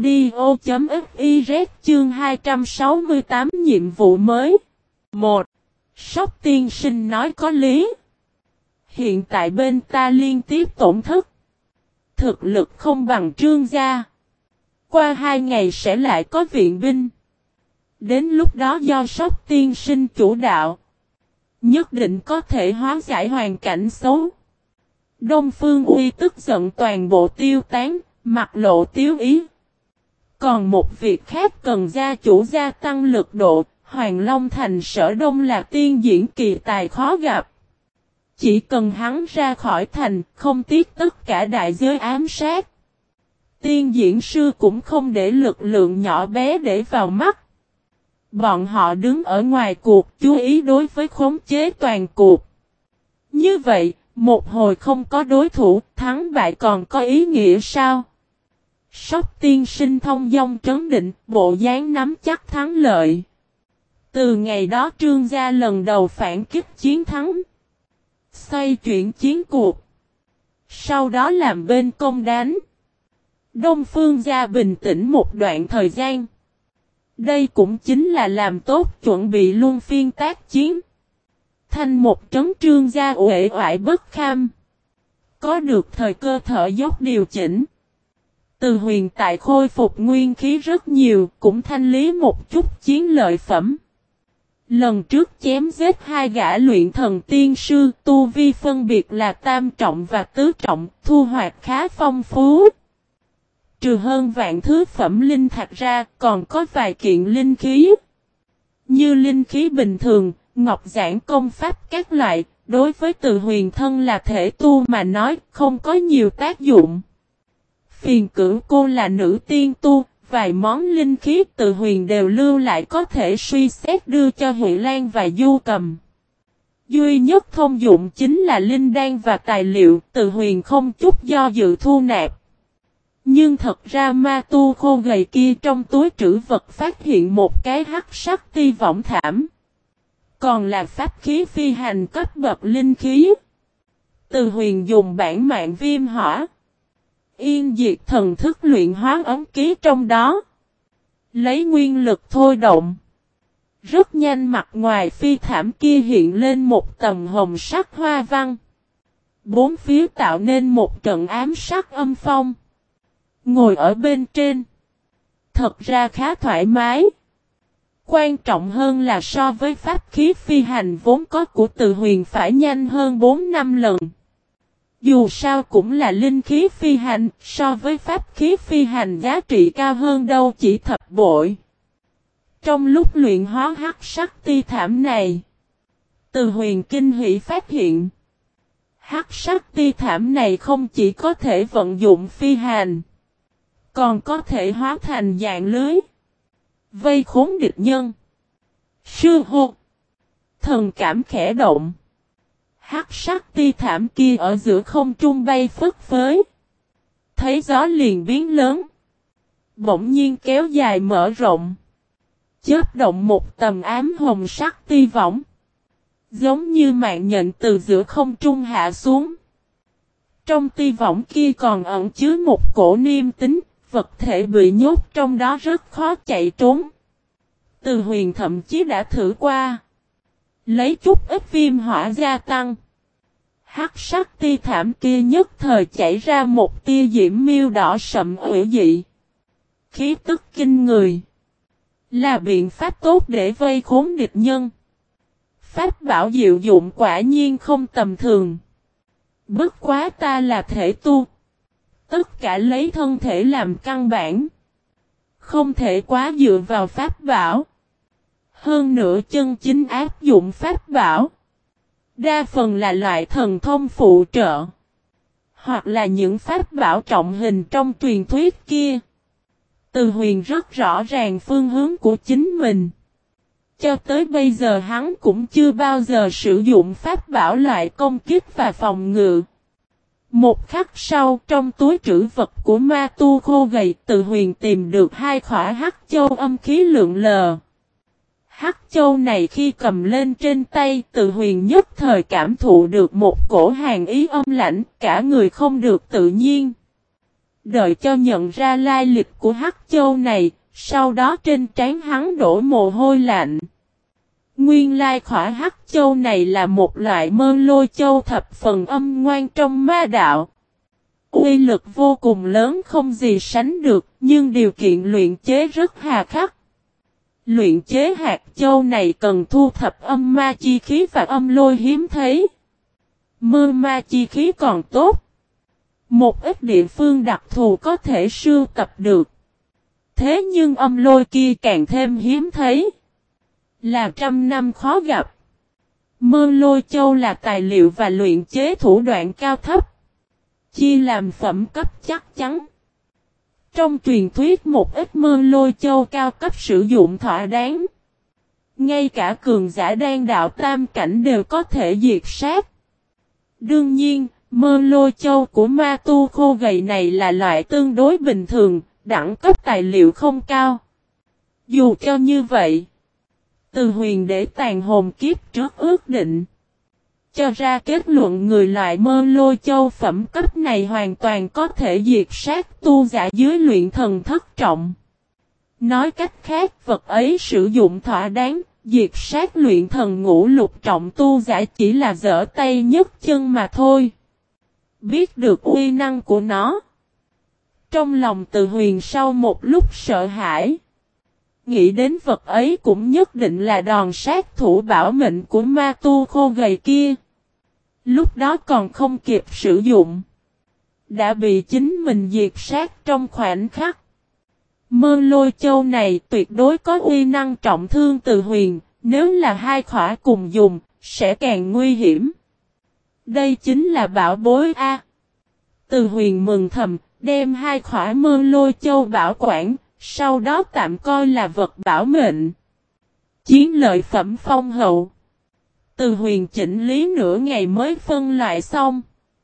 audio.fiz chương hai trăm sáu mươi tám nhiệm vụ mới. một. Sóc tiên sinh nói có lý. Hiện tại bên ta liên tiếp tổn thất. Thực lực không bằng Trương gia. Qua hai ngày sẽ lại có viện binh. Đến lúc đó do Sóc tiên sinh chủ đạo, nhất định có thể hóa giải hoàn cảnh xấu. Đông Phương Uy tức giận toàn bộ tiêu tán, mặt lộ tiếu ý. Còn một việc khác cần gia chủ gia tăng lực độ, Hoàng Long Thành Sở Đông là tiên diễn kỳ tài khó gặp. Chỉ cần hắn ra khỏi thành, không tiếc tất cả đại giới ám sát. Tiên diễn sư cũng không để lực lượng nhỏ bé để vào mắt. Bọn họ đứng ở ngoài cuộc chú ý đối với khống chế toàn cuộc. Như vậy, một hồi không có đối thủ, thắng bại còn có ý nghĩa sao? Sóc tiên sinh thông dong trấn định, bộ dáng nắm chắc thắng lợi. Từ ngày đó Trương gia lần đầu phản kích chiến thắng. Xoay chuyển chiến cuộc. Sau đó làm bên công đánh. Đông Phương gia bình tĩnh một đoạn thời gian. Đây cũng chính là làm tốt chuẩn bị luân phiên tác chiến. Thành một trấn Trương gia uể oải bất kham. Có được thời cơ thở dốc điều chỉnh. Từ huyền tại khôi phục nguyên khí rất nhiều, cũng thanh lý một chút chiến lợi phẩm. Lần trước chém giết hai gã luyện thần tiên sư, tu vi phân biệt là tam trọng và tứ trọng, thu hoạch khá phong phú. Trừ hơn vạn thứ phẩm linh thạch ra, còn có vài kiện linh khí. Như linh khí bình thường, ngọc giản công pháp các loại, đối với từ huyền thân là thể tu mà nói, không có nhiều tác dụng. Phiền cửu cô là nữ tiên tu, vài món linh khí từ huyền đều lưu lại có thể suy xét đưa cho Huệ Lan và Du Cầm. Duy nhất thông dụng chính là linh đan và tài liệu, từ huyền không chút do dự thu nạp. Nhưng thật ra ma tu khô gầy kia trong túi trữ vật phát hiện một cái hắc sắc ti võng thảm. Còn là pháp khí phi hành cấp bậc linh khí. Từ huyền dùng bản mạng viêm hỏa. Yên diệt thần thức luyện hóa ấm ký trong đó. Lấy nguyên lực thôi động. Rất nhanh mặt ngoài phi thảm kia hiện lên một tầng hồng sắc hoa văn. Bốn phía tạo nên một trận ám sắc âm phong. Ngồi ở bên trên. Thật ra khá thoải mái. Quan trọng hơn là so với pháp khí phi hành vốn có của từ huyền phải nhanh hơn bốn năm lần. Dù sao cũng là linh khí phi hành, so với pháp khí phi hành giá trị cao hơn đâu chỉ thập bội. Trong lúc luyện hóa hắc sắc ti thảm này, từ huyền kinh hỷ phát hiện, hắc sắc ti thảm này không chỉ có thể vận dụng phi hành, còn có thể hóa thành dạng lưới, vây khốn địch nhân. Sư hô, thần cảm khẽ động. Hắc sắc ti thảm kia ở giữa không trung bay phất phới. Thấy gió liền biến lớn. Bỗng nhiên kéo dài mở rộng. Chớp động một tầm ám hồng sắc ti võng. Giống như mạng nhện từ giữa không trung hạ xuống. Trong ti võng kia còn ẩn chứa một cổ niêm tính, vật thể bị nhốt trong đó rất khó chạy trốn. Từ huyền thậm chí đã thử qua. Lấy chút ít viêm hỏa gia tăng. Hắc sắc ti thảm kia nhất thời chảy ra một tia diễm miêu đỏ sậm ủy dị. Khí tức kinh người. Là biện pháp tốt để vây khốn địch nhân. Pháp bảo diệu dụng quả nhiên không tầm thường. Bất quá ta là thể tu. Tất cả lấy thân thể làm căn bản. Không thể quá dựa vào pháp bảo. Hơn nữa chân chính áp dụng pháp bảo. Đa phần là loại thần thông phụ trợ. Hoặc là những pháp bảo trọng hình trong truyền thuyết kia. Từ huyền rất rõ ràng phương hướng của chính mình. Cho tới bây giờ hắn cũng chưa bao giờ sử dụng pháp bảo loại công kích và phòng ngự. Một khắc sau, trong túi trữ vật của ma tu khô gầy, Từ Huyền tìm được hai khỏa hắc châu âm khí lượng lờ. Hắc châu này khi cầm lên trên tay, Từ Huyền nhất thời cảm thụ được một cổ hàn ý âm lãnh, cả người không được tự nhiên. Đợi cho nhận ra lai lịch của hắc châu này, sau đó trên trán hắn đổ mồ hôi lạnh. Nguyên lai khỏa hắc châu này là một loại mơ lôi châu thập phần âm ngoan trong ma đạo. Uy lực vô cùng lớn không gì sánh được, nhưng điều kiện luyện chế rất hà khắc. Luyện chế hạt châu này cần thu thập âm ma chi khí và âm lôi hiếm thấy. Mơ ma chi khí còn tốt. Một ít địa phương đặc thù có thể sưu tập được. Thế nhưng âm lôi kia càng thêm hiếm thấy. Là trăm năm khó gặp. Mơ lôi châu là tài liệu và luyện chế thủ đoạn cao thấp. Chia làm phẩm cấp chắc chắn. Trong truyền thuyết một ít mơ lôi châu cao cấp sử dụng thỏa đáng. Ngay cả cường giả đan đạo tam cảnh đều có thể diệt sát. Đương nhiên, mơ lôi châu của ma tu khô gầy này là loại tương đối bình thường, đẳng cấp tài liệu không cao. Dù cho như vậy, Từ Huyền để tàn hồn kiếp trước ước định. Cho ra kết luận người loại mơ lôi châu phẩm cấp này hoàn toàn có thể diệt sát tu giả dưới luyện thần thất trọng. Nói cách khác, vật ấy sử dụng thỏa đáng, diệt sát luyện thần ngũ lục trọng tu giả chỉ là giở tay nhấc chân mà thôi. Biết được uy năng của nó. Trong lòng Từ Huyền sau một lúc sợ hãi. Nghĩ đến vật ấy cũng nhất định là đòn sát thủ bảo mệnh của ma tu khô gầy kia. Lúc đó còn không kịp sử dụng. Đã bị chính mình diệt sát trong khoảnh khắc. Mơ lôi châu này tuyệt đối có uy năng trọng thương Từ Huyền. Nếu là hai khỏa cùng dùng, sẽ càng nguy hiểm. Đây chính là bảo bối A. Từ Huyền mừng thầm, đem hai khỏa mơ lôi châu bảo quản, sau đó tạm coi là vật bảo mệnh. Chiến lợi phẩm phong hậu. Từ Huyền chỉnh lý nửa ngày mới phân loại xong.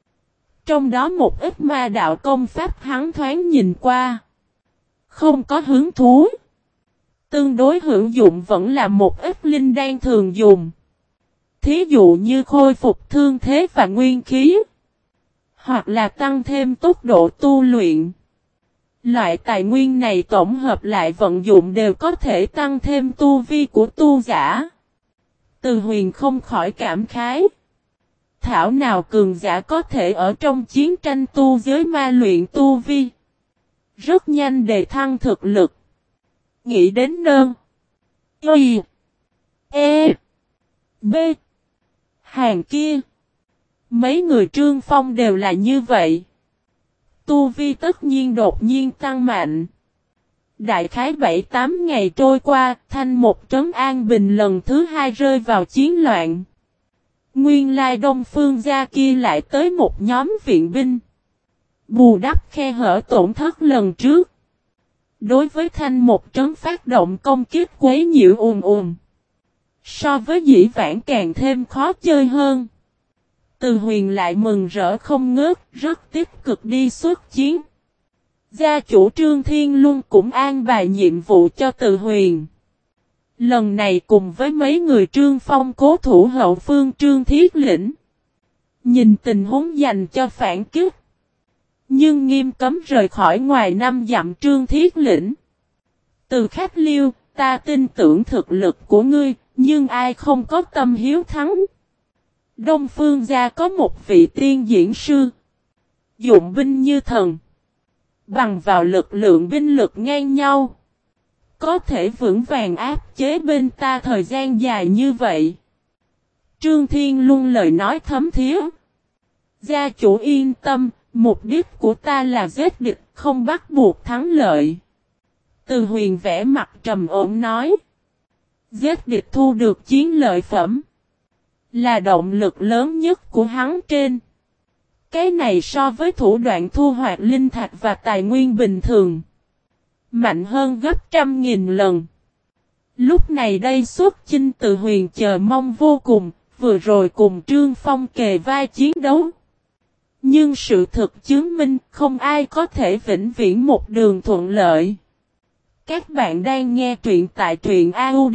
Trong đó một ít ma đạo công pháp hắn thoáng nhìn qua. Không có hứng thú. Tương đối hữu dụng vẫn là một ít linh đan thường dùng. Thí dụ như khôi phục thương thế và nguyên khí. Hoặc là tăng thêm tốc độ tu luyện. Loại tài nguyên này tổng hợp lại vận dụng đều có thể tăng thêm tu vi của tu giả. Từ Huyền không khỏi cảm khái. Thảo nào cường giả có thể ở trong chiến tranh tu giới ma luyện tu vi. Rất nhanh đề thăng thực lực. Nghĩ đến nơn. Y. E. B. Hàng kia. Mấy người Trương Phong đều là như vậy. Tu vi tất nhiên đột nhiên tăng mạnh. Đại khái bảy tám ngày trôi qua, thanh một trấn an bình lần thứ hai rơi vào chiến loạn. Nguyên lai Đông Phương gia kia lại tới một nhóm viện binh. Bù đắp khe hở tổn thất lần trước. Đối với thanh một trấn phát động công kích quấy nhiễu ùn ùn. So với dĩ vãng càng thêm khó chơi hơn. Từ Huyền lại mừng rỡ không ngớt, rất tích cực đi xuất chiến. Gia chủ Trương Thiên Luân cũng an bài nhiệm vụ cho Từ Huyền. Lần này cùng với mấy người Trương Phong cố thủ hậu phương Trương Thiết Lĩnh. Nhìn tình huống dành cho phản kích. Nhưng nghiêm cấm rời khỏi ngoài năm dặm Trương Thiết Lĩnh. Từ Khách Liêu, ta tin tưởng thực lực của ngươi, nhưng ai không có tâm hiếu thắng. Đông Phương gia có một vị tiên diễn sư. Dụng binh như thần. Bằng vào lực lượng binh lực ngang nhau. Có thể vững vàng áp chế bên ta thời gian dài như vậy. Trương Thiên luôn lời nói thấm thía. Gia chủ yên tâm, mục đích của ta là giết địch, không bắt buộc thắng lợi. Từ Huyền vẽ mặt trầm ổn nói. Giết địch thu được chiến lợi phẩm. Là động lực lớn nhất của hắn trên. Cái này so với thủ đoạn thu hoạch linh thạch và tài nguyên bình thường. Mạnh hơn gấp trăm nghìn lần. Lúc này đây xuất chinh Từ Huyền chờ mong vô cùng, vừa rồi cùng Trương Phong kề vai chiến đấu. Nhưng sự thực chứng minh không ai có thể vĩnh viễn một đường thuận lợi. Các bạn đang nghe truyện tại truyện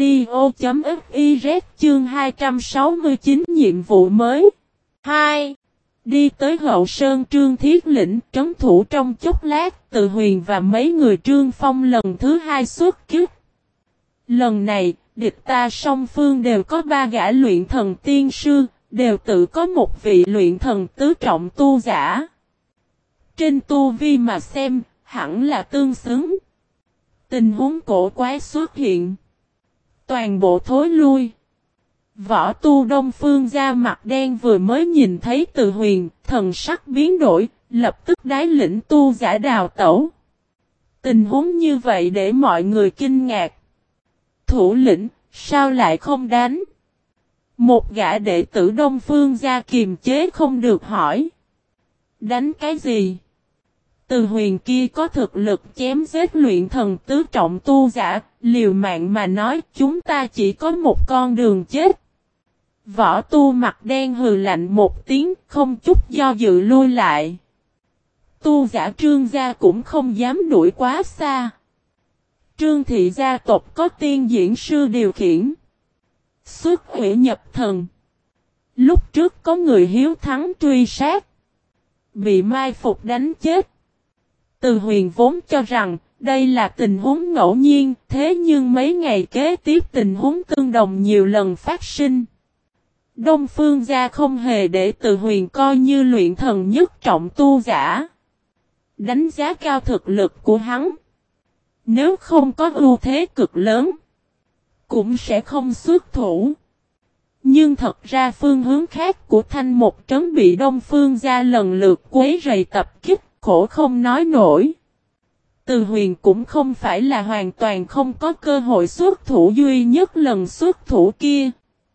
audio.fiz chương hai trăm sáu mươi chín nhiệm vụ mới. hai. Đi tới hậu sơn Trương Thiết Lĩnh trấn thủ trong chốc lát, Từ Huyền và mấy người Trương Phong lần thứ hai xuất kích. Lần này, địch ta song phương đều có ba gã luyện thần tiên sư, đều tự có một vị luyện thần tứ trọng tu giả. Trên tu vi mà xem, hẳn là tương xứng. Tình huống cổ quái xuất hiện. Toàn bộ thối lui. Võ tu Đông Phương da mặt đen vừa mới nhìn thấy Từ Huyền, thần sắc biến đổi, lập tức đái lĩnh tu giả đào tẩu. Tình huống như vậy để mọi người kinh ngạc. Thủ lĩnh, sao lại không đánh? Một gã đệ tử Đông Phương gia kiềm chế không được hỏi. Đánh cái gì? Từ Huyền kia có thực lực chém giết luyện thần tứ trọng tu giả, liều mạng mà nói chúng ta chỉ có một con đường chết. Võ tu mặt đen hừ lạnh một tiếng, không chút do dự lui lại. Tu giả Trương gia cũng không dám đuổi quá xa. Trương thị gia tộc có tiên diễn sư điều khiển. Xuất hủy nhập thần. Lúc trước có người hiếu thắng truy sát. Bị mai phục đánh chết. Từ Huyền vốn cho rằng đây là tình huống ngẫu nhiên, thế nhưng mấy ngày kế tiếp tình huống tương đồng nhiều lần phát sinh. Đông Phương gia không hề để Từ Huyền coi như luyện thần nhất trọng tu giả. Đánh giá cao thực lực của hắn. Nếu không có ưu thế cực lớn, cũng sẽ không xuất thủ. Nhưng thật ra phương hướng khác của Thanh Một trấn bị Đông Phương gia lần lượt quấy rầy tập kích, khổ không nói nổi. Từ Huyền cũng không phải là hoàn toàn không có cơ hội xuất thủ duy nhất lần xuất thủ kia.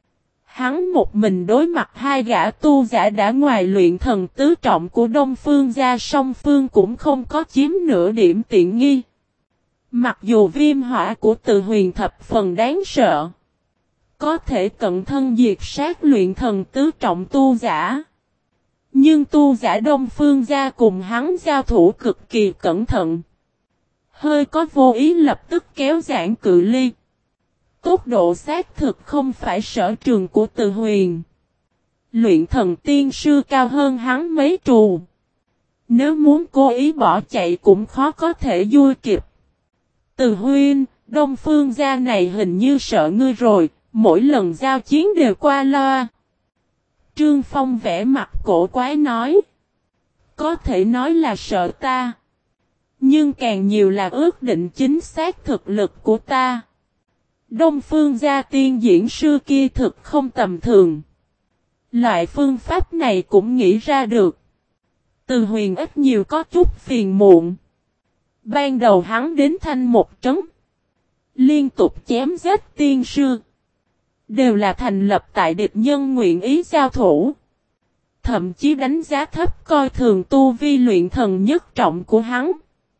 Hắn một mình đối mặt hai gã tu giả đã ngoài luyện thần tứ trọng của Đông Phương gia, song phương cũng không có chiếm nửa điểm tiện nghi. Mặc dù viêm hỏa của Từ Huyền thập phần đáng sợ, có thể cận thân diệt sát luyện thần tứ trọng tu giả. Nhưng tu giả Đông Phương gia cùng hắn giao thủ cực kỳ cẩn thận. Hơi có vô ý lập tức kéo giãn cự ly. Tốc độ xác thực không phải sở trường của Từ Huyền. Luyện thần tiên sư cao hơn hắn mấy trù. Nếu muốn cố ý bỏ chạy cũng khó có thể vui kịp. Từ Huyền, Đông Phương gia này hình như sợ ngươi rồi, mỗi lần giao chiến đều qua loa. Trương Phong vẽ mặt cổ quái nói. Có thể nói là sợ ta. Nhưng càng nhiều là ước định chính xác thực lực của ta. Đông Phương gia tiên diễn sư kia thực không tầm thường. Loại phương pháp này cũng nghĩ ra được. Từ Huyền ít nhiều có chút phiền muộn. Ban đầu hắn đến Thanh Một trấn. Liên tục chém giết tiên sư. Đều là thành lập tại địch nhân nguyện ý giao thủ. Thậm chí đánh giá thấp coi thường tu vi luyện thần nhất trọng của hắn.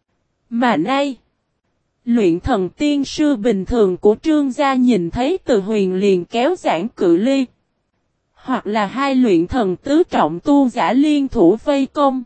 Mà nay, luyện thần tiên sư bình thường của Trương gia nhìn thấy Từ Huyền liền kéo giãn cự ly. Hoặc là hai luyện thần tứ trọng tu giả liên thủ vây công.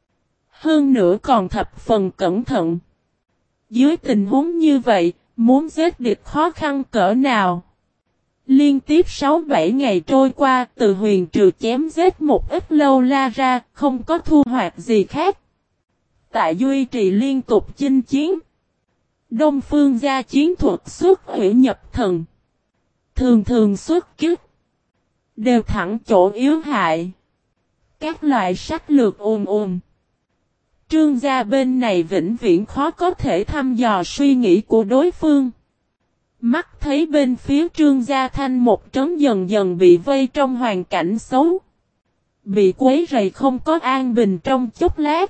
Hơn nữa còn thập phần cẩn thận. Dưới tình huống như vậy, muốn giết địch khó khăn cỡ nào? Liên tiếp sáu bảy ngày trôi qua, Từ Huyền trừ chém giết một ít lâu la ra, không có thu hoạch gì khác. Tại duy trì liên tục chinh chiến. Đông Phương gia chiến thuật xuất hủy nhập thần. Thường thường xuất kích. Đều thẳng chỗ yếu hại. Các loại sách lược ồn ồn. Trương gia bên này vĩnh viễn khó có thể thăm dò suy nghĩ của đối phương. Mắt thấy bên phía Trương gia Thanh Một trấn dần dần bị vây trong hoàn cảnh xấu. Bị quấy rầy không có an bình trong chốc lát.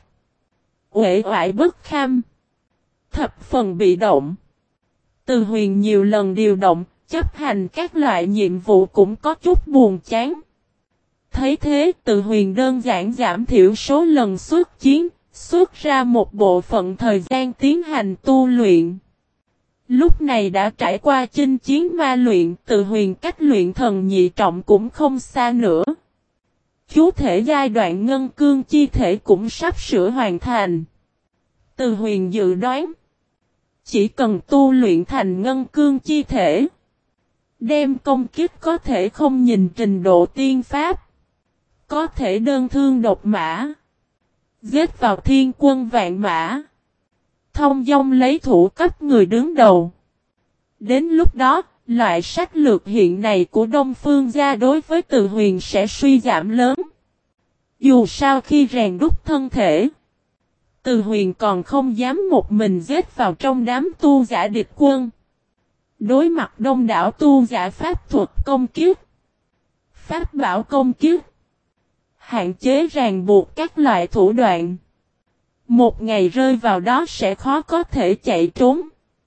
Uể oải bất kham. Thập phần bị động. Từ Huyền nhiều lần điều động, chấp hành các loại nhiệm vụ cũng có chút buồn chán. Thấy thế, Từ Huyền đơn giản giảm thiểu số lần xuất chiến, xuất ra một bộ phận thời gian tiến hành tu luyện. Lúc này đã trải qua chinh chiến ma luyện, Từ Huyền cách luyện thần nhị trọng cũng không xa nữa. Chú thể giai đoạn ngân cương chi thể cũng sắp sửa hoàn thành. Từ Huyền dự đoán, chỉ cần tu luyện thành ngân cương chi thể, đem công kích có thể không nhìn trình độ tiên pháp, có thể đơn thương độc mã, giết vào thiên quân vạn mã, thông dong lấy thủ cấp người đứng đầu. Đến lúc đó, loại sách lược hiện này của Đông Phương gia đối với Từ Huyền sẽ suy giảm lớn. Dù sao khi rèn đúc thân thể, Từ Huyền còn không dám một mình giết vào trong đám tu giả địch quân. Đối mặt đông đảo tu giả pháp thuật công kiếp, pháp bảo công kiếp, hạn chế ràng buộc các loại thủ đoạn, một ngày rơi vào đó sẽ khó có thể chạy trốn.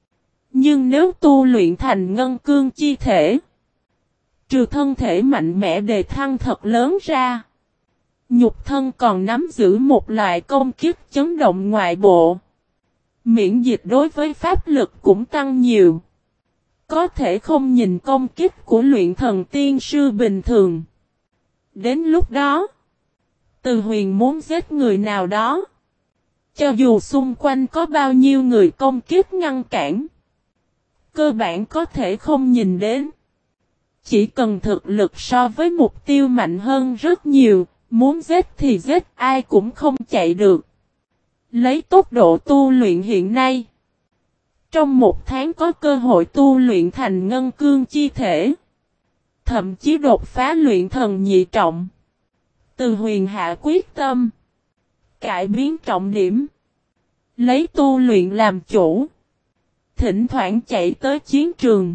Nhưng nếu tu luyện thành ngân cương chi thể, trừ thân thể mạnh mẽ đề thăng thật lớn ra, nhục thân còn nắm giữ một loại công kiếp chấn động ngoại bộ. Miễn dịch đối với pháp lực cũng tăng nhiều. Có thể không nhìn công kích của luyện thần tiên sư bình thường. Đến lúc đó, Từ Huyền muốn giết người nào đó, cho dù xung quanh có bao nhiêu người công kích ngăn cản, cơ bản có thể không nhìn đến. Chỉ cần thực lực so với mục tiêu mạnh hơn rất nhiều, muốn giết thì giết, ai cũng không chạy được. Lấy tốc độ tu luyện hiện nay, trong một tháng có cơ hội tu luyện thành ngân cương chi thể, thậm chí đột phá luyện thần nhị trọng. Từ Huyền hạ quyết tâm, cải biến trọng điểm, lấy tu luyện làm chủ, thỉnh thoảng chạy tới chiến trường,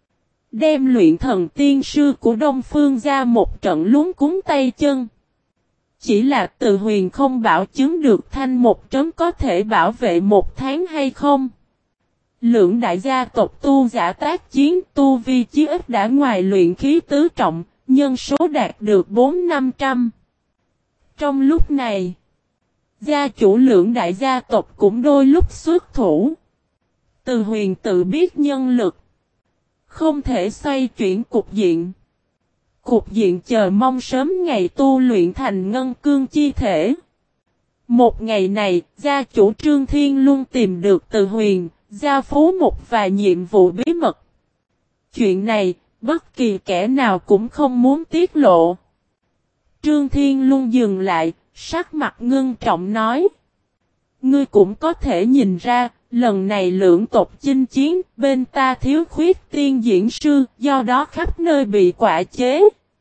đem luyện thần tiên sư của Đông Phương ra một trận luống cuống tay chân. Chỉ là Từ Huyền không bảo chứng được thanh một trấn có thể bảo vệ một tháng hay không. Lưỡng đại gia tộc tu giả tác chiến tu vi chí ít đã ngoài luyện khí tứ trọng, nhân số đạt được bốn năm trăm. Trong lúc này, gia chủ lưỡng đại gia tộc cũng đôi lúc xuất thủ. Từ Huyền tự biết nhân lực không thể xoay chuyển cục diện. Cục diện chờ mong sớm ngày tu luyện thành ngân cương chi thể. Một ngày này, gia chủ Trương Thiên Luân tìm được Từ Huyền, giao phó một vài nhiệm vụ bí mật. Chuyện này, bất kỳ kẻ nào cũng không muốn tiết lộ. Trương Thiên Luân dừng lại, sắc mặt ngưng trọng nói. Ngươi cũng có thể nhìn ra, lần này lưỡng tộc chinh chiến, bên ta thiếu khuyết tiên diễn sư, do đó khắp nơi bị quả chế.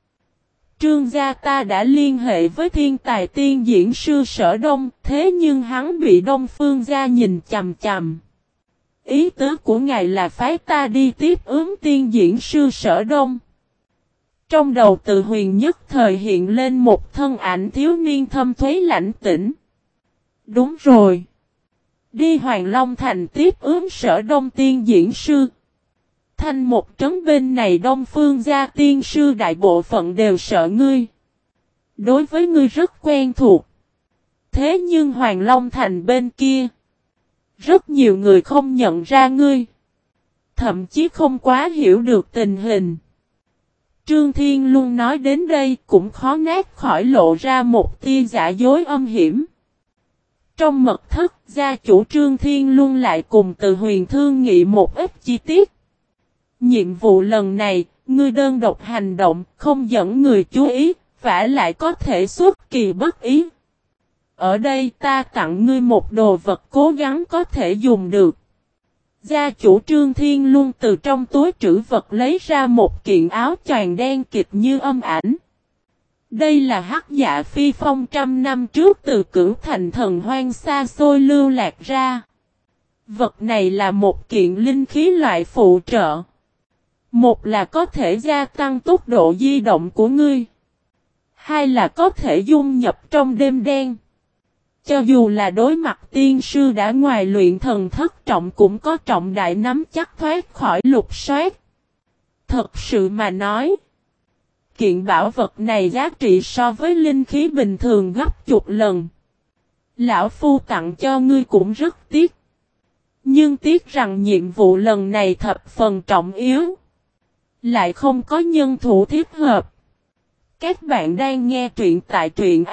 Trương gia ta đã liên hệ với thiên tài tiên diễn sư Sở Đông, thế nhưng hắn bị Đông Phương gia nhìn chằm chằm. Ý tứ của ngài là phái ta đi tiếp ứng tiên diễn sư Sở Đông. Trong đầu Từ Huyền nhất thời hiện lên một thân ảnh thiếu niên thâm thuế lãnh tĩnh. Đúng rồi. Đi Hoàng Long Thành tiếp ứng Sở Đông tiên diễn sư. Thanh một trấn bên này Đông Phương gia tiên sư đại bộ phận đều sợ ngươi. Đối với ngươi rất quen thuộc. Thế nhưng Hoàng Long Thành bên kia, rất nhiều người không nhận ra ngươi. Thậm chí không quá hiểu được tình hình. Trương Thiên luôn nói đến đây cũng khó nát khỏi lộ ra một tia giả dối âm hiểm. Trong mật thất, gia chủ Trương Thiên luôn lại cùng Từ Huyền thương nghị một ít chi tiết. Nhiệm vụ lần này, ngươi đơn độc hành động, không dẫn người chú ý, vả lại có thể xuất kỳ bất ý. Ở đây ta tặng ngươi một đồ vật cố gắng có thể dùng được. Gia chủ Trương Thiên Luân từ trong túi trữ vật lấy ra một kiện áo choàng đen kịt như âm ảnh. Đây là hắc dạ phi phong trăm năm trước từ Cửu Thành thần hoang xa xôi lưu lạc ra. Vật này là một kiện linh khí loại phụ trợ. Một là có thể gia tăng tốc độ di động của ngươi. Hai là có thể dung nhập trong đêm đen. Cho dù là đối mặt tiên sư đã ngoài luyện thần thất trọng cũng có trọng đại nắm chắc thoát khỏi lục soát. Thật sự mà nói, kiện bảo vật này giá trị so với linh khí bình thường gấp chục lần. Lão Phu tặng cho ngươi cũng rất tiếc. Nhưng tiếc rằng nhiệm vụ lần này thập phần trọng yếu. Lại không có nhân thủ thiết hợp. Các bạn đang nghe truyện tại truyện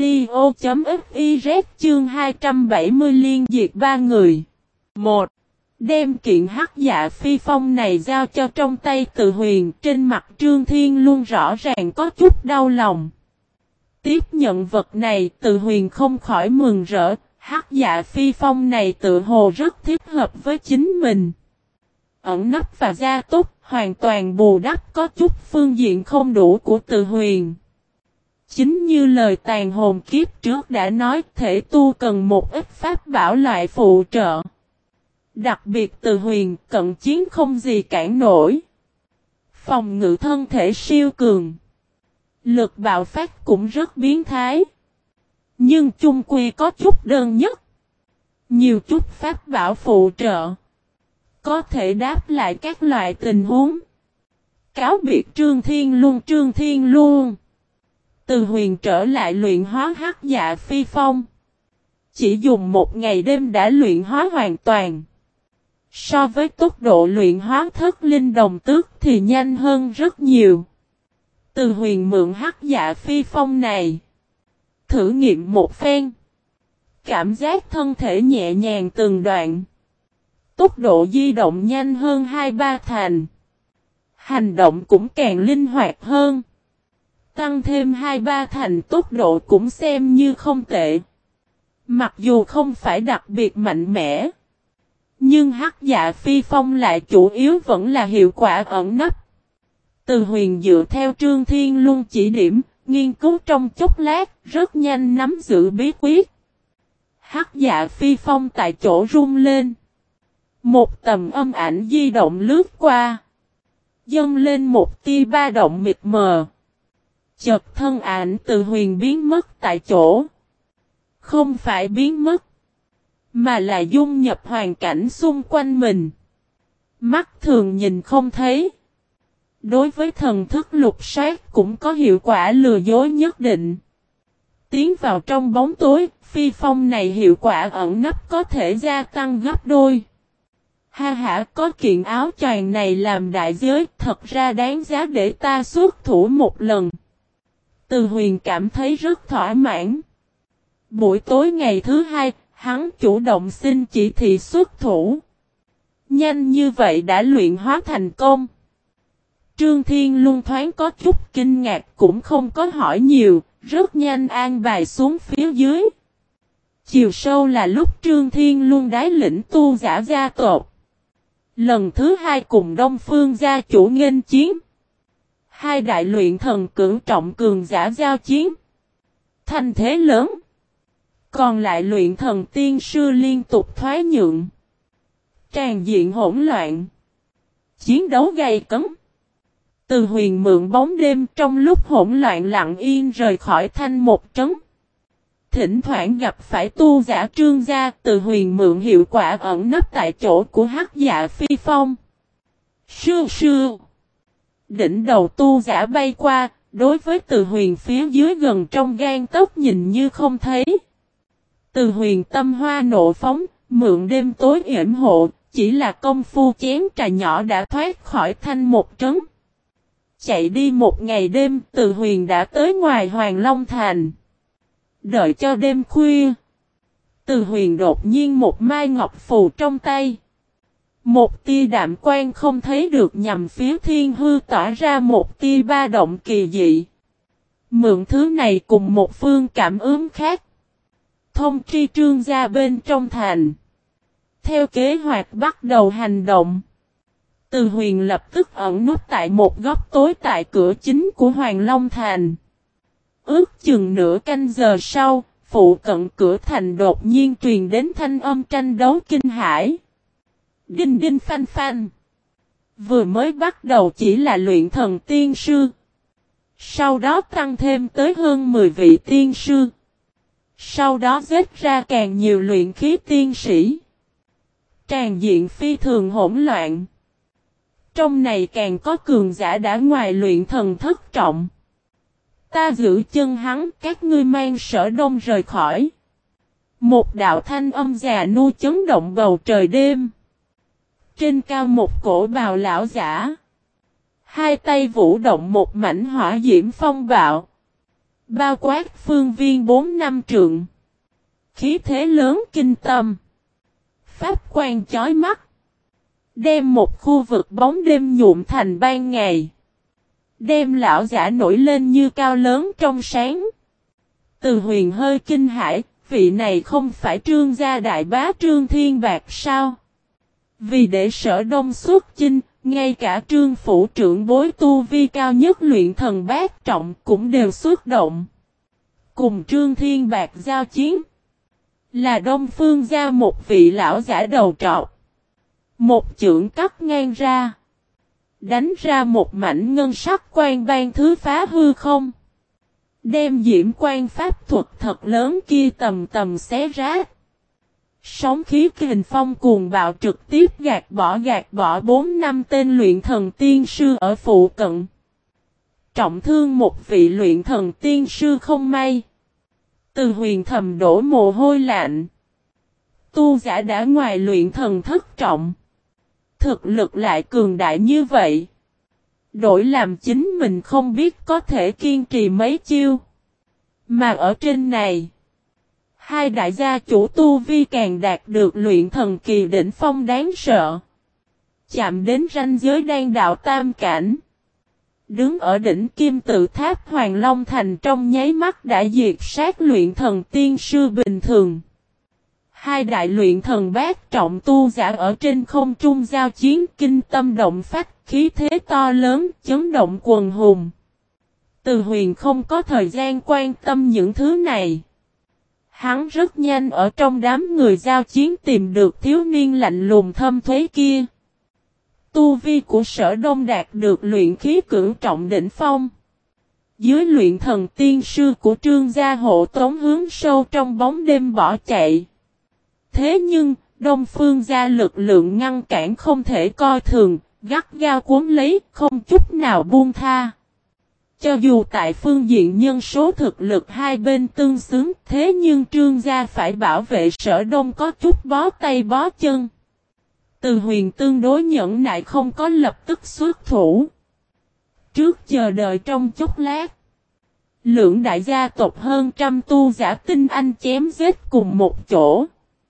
audio.fiz chương hai trăm bảy mươi liên diệt ba người. một. Đem kiện hắc dạ phi phong này giao cho trong tay Từ Huyền, trên mặt Trương Thiên luôn rõ ràng có chút đau lòng. Tiếp nhận vật này, Từ Huyền không khỏi mừng rỡ, hắc dạ phi phong này tự hồ rất thích hợp với chính mình. Ẩn nấp và gia tốc, hoàn toàn bù đắp có chút phương diện không đủ của Từ Huyền. Chính như lời tàn hồn kiếp trước đã nói, thể tu cần một ít pháp bảo loại phụ trợ. Đặc biệt Từ Huyền cận chiến không gì cản nổi. Phòng ngự thân thể siêu cường. Lực bạo phát cũng rất biến thái. Nhưng chung quy có chút đơn nhất. Nhiều chút pháp bảo phụ trợ. Có thể đáp lại các loại tình huống. Cáo biệt Trương Thiên Luân Trương Thiên Luân. Từ Huyền trở lại luyện hóa hắc dạ phi phong. Chỉ dùng một ngày đêm đã luyện hóa hoàn toàn. So với tốc độ luyện hóa thất linh đồng tước thì nhanh hơn rất nhiều. Từ Huyền mượn hắc dạ phi phong này. Thử nghiệm một phen. Cảm giác thân thể nhẹ nhàng từng đoạn. Tốc độ di động nhanh hơn hai ba thành. Hành động cũng càng linh hoạt hơn. Tăng thêm hai ba thành tốc độ cũng xem như không tệ. Mặc dù không phải đặc biệt mạnh mẽ. Nhưng hắc dạ phi phong lại chủ yếu vẫn là hiệu quả ẩn nấp. Từ Huyền dựa theo Trương Thiên Luân chỉ điểm, nghiên cứu trong chốc lát, rất nhanh nắm giữ bí quyết. Hắc dạ phi phong tại chỗ rung lên. Một tầm âm ảnh di động lướt qua. Dâng lên một tia ba động mịt mờ. Chợt thân ảnh Từ Huyền biến mất tại chỗ. Không phải biến mất. Mà là dung nhập hoàn cảnh xung quanh mình. Mắt thường nhìn không thấy. Đối với thần thức lục soát cũng có hiệu quả lừa dối nhất định. Tiến vào trong bóng tối, phi phong này hiệu quả ẩn nấp có thể gia tăng gấp đôi. Ha ha, có kiện áo choàng này làm đại giới, thật ra đáng giá để ta xuất thủ một lần. Từ Huyền cảm thấy rất thỏa mãn. Buổi tối ngày thứ hai, hắn chủ động xin chỉ thị xuất thủ. Nhanh như vậy đã luyện hóa thành công. Trương Thiên Luân thoáng có chút kinh ngạc cũng không có hỏi nhiều, rất nhanh an bài xuống phía dưới. Chiều sâu là lúc Trương Thiên Luân đái lĩnh tu giả gia tộc. Lần thứ hai cùng Đông Phương gia chủ nghênh chiến. Hai đại luyện thần cửu trọng cường giả giao chiến. Thanh thế lớn. Còn lại luyện thần tiên sư liên tục thoái nhượng. Tràn diện hỗn loạn. Chiến đấu gay cấn. Từ Huyền mượn bóng đêm trong lúc hỗn loạn lặng yên rời khỏi thanh một trấn. Thỉnh thoảng gặp phải tu giả Trương gia, Từ Huyền mượn hiệu quả ẩn nấp tại chỗ của hắc dạ phi phong. Sư sư. Đỉnh đầu tu giả bay qua, đối với Từ Huyền phía dưới gần trong gan tấc nhìn như không thấy. Từ Huyền tâm hoa nộ phóng, mượn đêm tối yểm hộ, chỉ là công phu chén trà nhỏ đã thoát khỏi thanh một trấn. Chạy đi một ngày đêm, Từ Huyền đã tới ngoài Hoàng Long Thành. Đợi cho đêm khuya. Từ Huyền đột nhiên một mai ngọc phù trong tay. Một tia đạm quang không thấy được nhằm phía thiên hư tỏa ra một tia ba động kỳ dị. Mượn thứ này cùng một phương cảm ứng khác. Thông tri Trương gia bên trong thành. Theo kế hoạch bắt đầu hành động. Từ Huyền lập tức ẩn núp tại một góc tối tại cửa chính của Hoàng Long Thành. Ước chừng nửa canh giờ sau, phụ cận cửa thành đột nhiên truyền đến thanh âm tranh đấu kinh hãi. Đinh đinh phanh phanh. Vừa mới bắt đầu chỉ là luyện thần tiên sư. Sau đó tăng thêm tới hơn mười vị tiên sư. Sau đó giết ra càng nhiều luyện khí tiên sĩ. Tràn diện phi thường hỗn loạn. Trong này càng có cường giả đã ngoài luyện thần thất trọng. Ta giữ chân hắn, các ngươi mang Sở Đông rời khỏi. Một đạo thanh âm già nua chấn động bầu trời đêm. Trên cao một cổ bào lão giả. Hai tay vũ động một mảnh hỏa diễm phong bạo. Bao quát phương viên bốn năm trượng. Khí thế lớn kinh tâm. Pháp quan chói mắt. Đem một khu vực bóng đêm nhuộm thành ban ngày. Đem lão giả nổi lên như cao lớn trong sáng. Từ Huyền hơi kinh hãi, vị này không phải Trương gia đại bá Trương Thiên Bạc sao? Vì để Sở Đông xuất chinh, ngay cả Trương phủ trưởng bối tu vi cao nhất luyện thần bát trọng cũng đều xuất động. Cùng Trương Thiên Bạc giao chiến. Là Đông Phương gia một vị lão giả đầu trọc. Một chưởng cắt ngang ra. Đánh ra một mảnh ngân sắc quan ban thứ phá hư không. Đem diễm quan pháp thuật thật lớn kia tầm tầm xé rách. Sóng khí kình phong cuồng bạo trực tiếp gạt bỏ gạt bỏ bốn năm tên luyện thần tiên sư ở phụ cận. Trọng thương một vị luyện thần tiên sư không may. Từ Huyền thầm đổ mồ hôi lạnh. Tu giả đã ngoài luyện thần thất trọng. Thực lực lại cường đại như vậy. Đổi làm chính mình không biết có thể kiên trì mấy chiêu. Mà ở trên này. Hai đại gia chủ tu vi càng đạt được luyện thần kỳ đỉnh phong đáng sợ. Chạm đến ranh giới đan đạo tam cảnh. Đứng ở đỉnh kim tự tháp Hoàng Long Thành trong nháy mắt đã diệt sát luyện thần tiên sư bình thường. Hai đại luyện thần bát trọng tu giả ở trên không trung giao chiến kinh tâm động phách khí thế to lớn chấn động quần hùng. Từ Huyền không có thời gian quan tâm những thứ này. Hắn rất nhanh ở trong đám người giao chiến tìm được thiếu niên lạnh lùng thâm thuế kia. Tu vi của Sở Đông đạt được luyện khí cửu trọng đỉnh phong. Dưới luyện thần tiên sư của Trương gia hộ tống hướng sâu trong bóng đêm bỏ chạy. Thế nhưng, Đông Phương gia lực lượng ngăn cản không thể coi thường, gắt gao cuốn lấy, không chút nào buông tha. Cho dù tại phương diện nhân số thực lực hai bên tương xứng, thế nhưng Trương gia phải bảo vệ Sở Đông có chút bó tay bó chân. Từ Huyền tương đối nhẫn nại không có lập tức xuất thủ. Trước chờ đợi trong chốc lát. Lượng đại gia tộc hơn trăm tu giả tinh anh chém giết cùng một chỗ.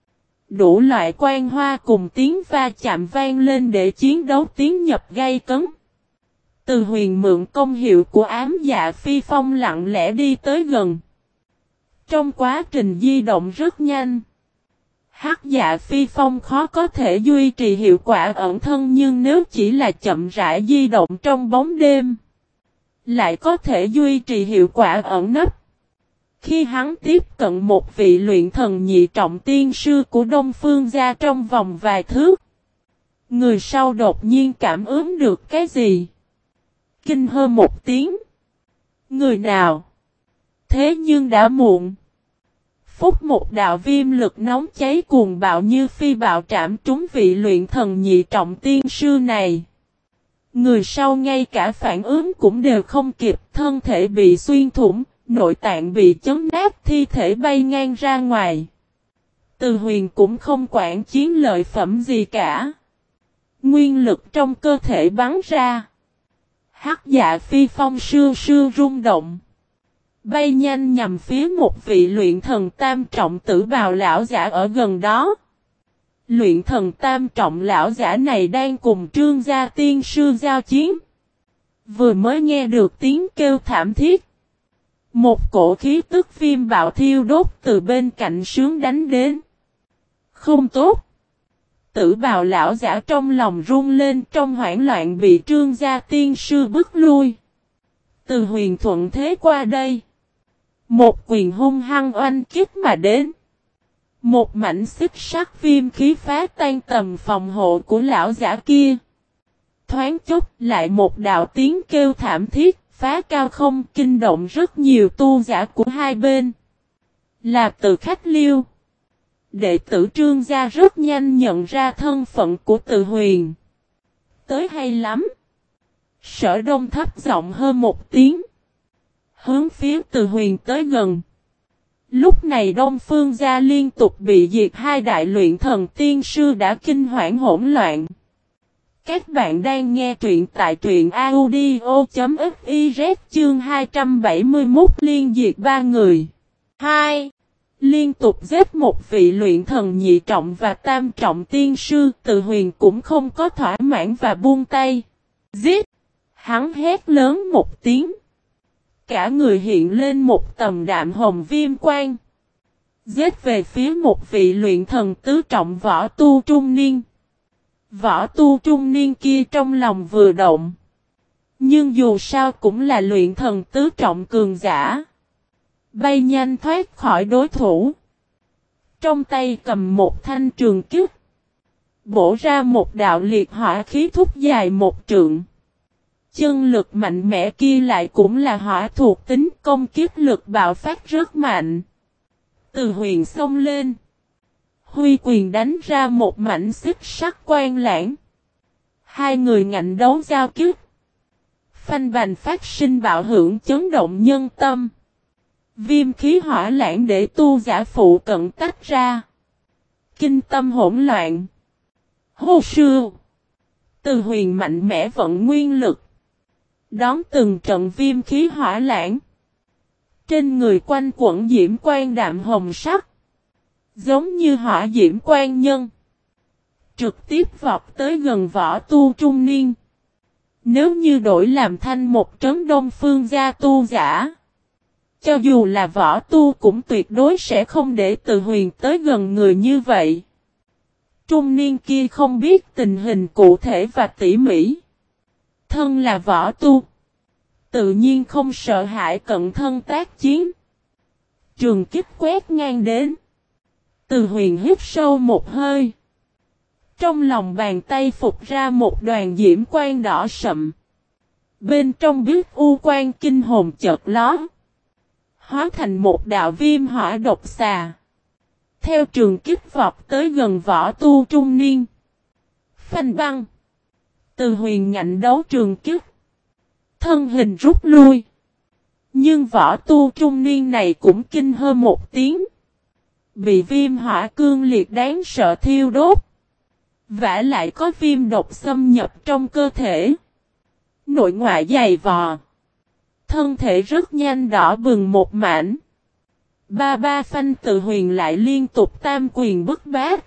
Đủ loại quan hoa cùng tiếng va chạm vang lên để chiến đấu tiến nhập gay cấn. Từ Huyền mượn công hiệu của ám dạ phi phong lặng lẽ đi tới gần. Trong quá trình di động rất nhanh. Hắc dạ phi phong khó có thể duy trì hiệu quả ẩn thân nhưng nếu chỉ là chậm rãi di động trong bóng đêm. Lại có thể duy trì hiệu quả ẩn nấp. Khi hắn tiếp cận một vị luyện thần nhị trọng tiên sư của Đông Phương gia trong vòng vài thước. Người sau đột nhiên cảm ứng được cái gì? Kinh hơ một tiếng. Người nào? Thế nhưng đã muộn. Phúc một đạo viêm lực nóng cháy cuồng bạo như phi bạo trảm trúng vị luyện thần nhị trọng tiên sư này. Người sau ngay cả phản ứng cũng đều không kịp, thân thể bị xuyên thủng, nội tạng bị chấn nát, thi thể bay ngang ra ngoài. Từ Huyền cũng không quản chiến lợi phẩm gì cả. Nguyên lực trong cơ thể bắn ra. Hắc dạ phi phong sưa sưa rung động. Bay nhanh nhằm phía một vị luyện thần tam trọng tử bào lão giả ở gần đó. Luyện thần tam trọng lão giả này đang cùng Trương gia tiên sư giao chiến. Vừa mới nghe được tiếng kêu thảm thiết. Một cổ khí tức viêm bạo thiêu đốt từ bên cạnh sướng đánh đến. Không tốt. Tử bào lão giả trong lòng run lên trong hoảng loạn bị Trương gia tiên sư bức lui. Từ Huyền thuận thế qua đây. Một quyền hung hăng oanh kích mà đến. Một mảnh xích sắc viêm khí phá tan tầm phòng hộ của lão giả kia. Thoáng chốc lại một đạo tiếng kêu thảm thiết, phá cao không kinh động rất nhiều tu giả của hai bên. Là Từ Khách Liêu. Đệ tử Trương gia rất nhanh nhận ra thân phận của Từ Huyền. Tới hay lắm. Sở Đông thấp giọng hơn một tiếng. Hướng phía Từ Huyền tới gần. Lúc này Đông Phương gia liên tục bị diệt hai đại luyện thần tiên sư đã kinh hoảng hỗn loạn. Các bạn đang nghe truyện tại truyện audio.fiz chương hai trăm bảy mươi mốt liên diệt ba người. hai. Liên tục giết một vị luyện thần nhị trọng và tam trọng tiên sư, Từ Huyền cũng không có thỏa mãn và buông tay. Giết! Hắn hét lớn một tiếng. Cả người hiện lên một tầm đạm hồng viêm quang. Giết về phía một vị luyện thần tứ trọng võ tu trung niên. Võ tu trung niên kia trong lòng vừa động. Nhưng dù sao cũng là luyện thần tứ trọng cường giả. Bay nhanh thoát khỏi đối thủ. Trong tay cầm một thanh trường kích. Bổ ra một đạo liệt hỏa khí thúc dài một trượng. Chân lực mạnh mẽ kia lại cũng là hỏa thuộc tính, công kích lực bạo phát rất mạnh. Từ Huyền xông lên. Huy quyền đánh ra một mảnh xích sắc quang lãng. Hai người ngạnh đấu giao kích. Phanh bành phát sinh bạo hưởng chấn động nhân tâm. Viêm khí hỏa lãng để tu giả phụ cận tách ra. Kinh tâm hỗn loạn. Hô sư. Từ Huyền mạnh mẽ vận nguyên lực. Đón từng trận viêm khí hỏa lãng. Trên người quanh quẩn diễm quang đạm hồng sắc. Giống như hỏa diễm quang nhân. Trực tiếp vọt tới gần võ tu trung niên. Nếu như đổi làm thanh một trấn đông phương gia tu giả. Cho dù là võ tu cũng tuyệt đối sẽ không để Từ Huyền tới gần người như vậy. Trung niên kia không biết tình hình cụ thể và tỉ mỉ. Thân là võ tu. Tự nhiên không sợ hãi cận thân tác chiến. Trường kích quét ngang đến. Từ Huyền hít sâu một hơi. Trong lòng bàn tay phục ra một đoàn diễm quang đỏ sậm. Bên trong biết u quang kinh hồn chợt lóe. Hóa thành một đạo viêm hỏa độc xà. Theo trường kích vọt tới gần võ tu trung niên. Phanh băng. Từ Huyền ngạnh đấu trường kích. Thân hình rút lui. Nhưng võ tu trung niên này cũng kinh hơn một tiếng. Bị viêm hỏa cương liệt đáng sợ thiêu đốt. Vả lại có viêm độc xâm nhập trong cơ thể. Nội ngoại dày vò. Thân thể rất nhanh đỏ bừng một mảnh. Ba ba phanh Từ Huyền lại liên tục tam quyền bức bát.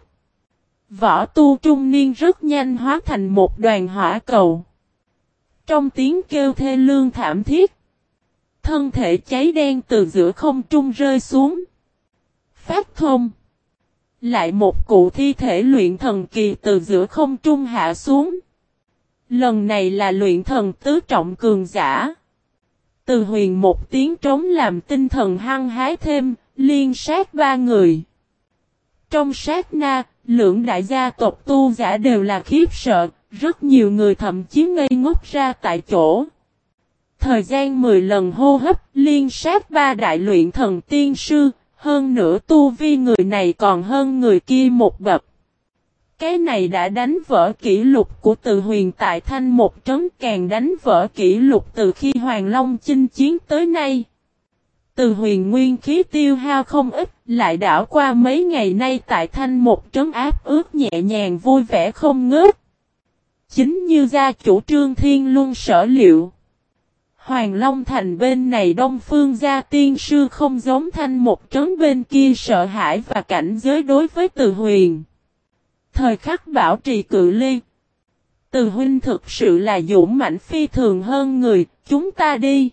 Võ tu trung niên rất nhanh hóa thành một đoàn hỏa cầu. Trong tiếng kêu thê lương thảm thiết. Thân thể cháy đen từ giữa không trung rơi xuống. Phát thông. Lại một cụ thi thể luyện thần kỳ từ giữa không trung hạ xuống. Lần này là luyện thần tứ trọng cường giả. Từ Huyền một tiếng trống làm tinh thần hăng hái thêm, liên sát ba người. Trong sát na, lưỡng đại gia tộc tu giả đều là khiếp sợ, rất nhiều người thậm chí ngây ngốc ra tại chỗ. Thời gian mười lần hô hấp, liên sát ba đại luyện thần tiên sư, hơn nữa tu vi người này còn hơn người kia một bậc. Cái này đã đánh vỡ kỷ lục của Từ Huyền tại Thanh một trấn, càng đánh vỡ kỷ lục từ khi Hoàng Long chinh chiến tới nay. Từ Huyền nguyên khí tiêu hao không ít, lại đảo qua mấy ngày nay tại Thanh một trấn áp ướt nhẹ nhàng vui vẻ không ngớt. Chính như gia chủ Trương Thiên Luân sở liệu. Hoàng Long Thành bên này Đông Phương gia tiên sư không giống Thanh một trấn bên kia sợ hãi và cảnh giới đối với Từ Huyền. Thời khắc bảo trì cự ly. Từ huynh thực sự là dũng mãnh phi thường hơn người, chúng ta đi.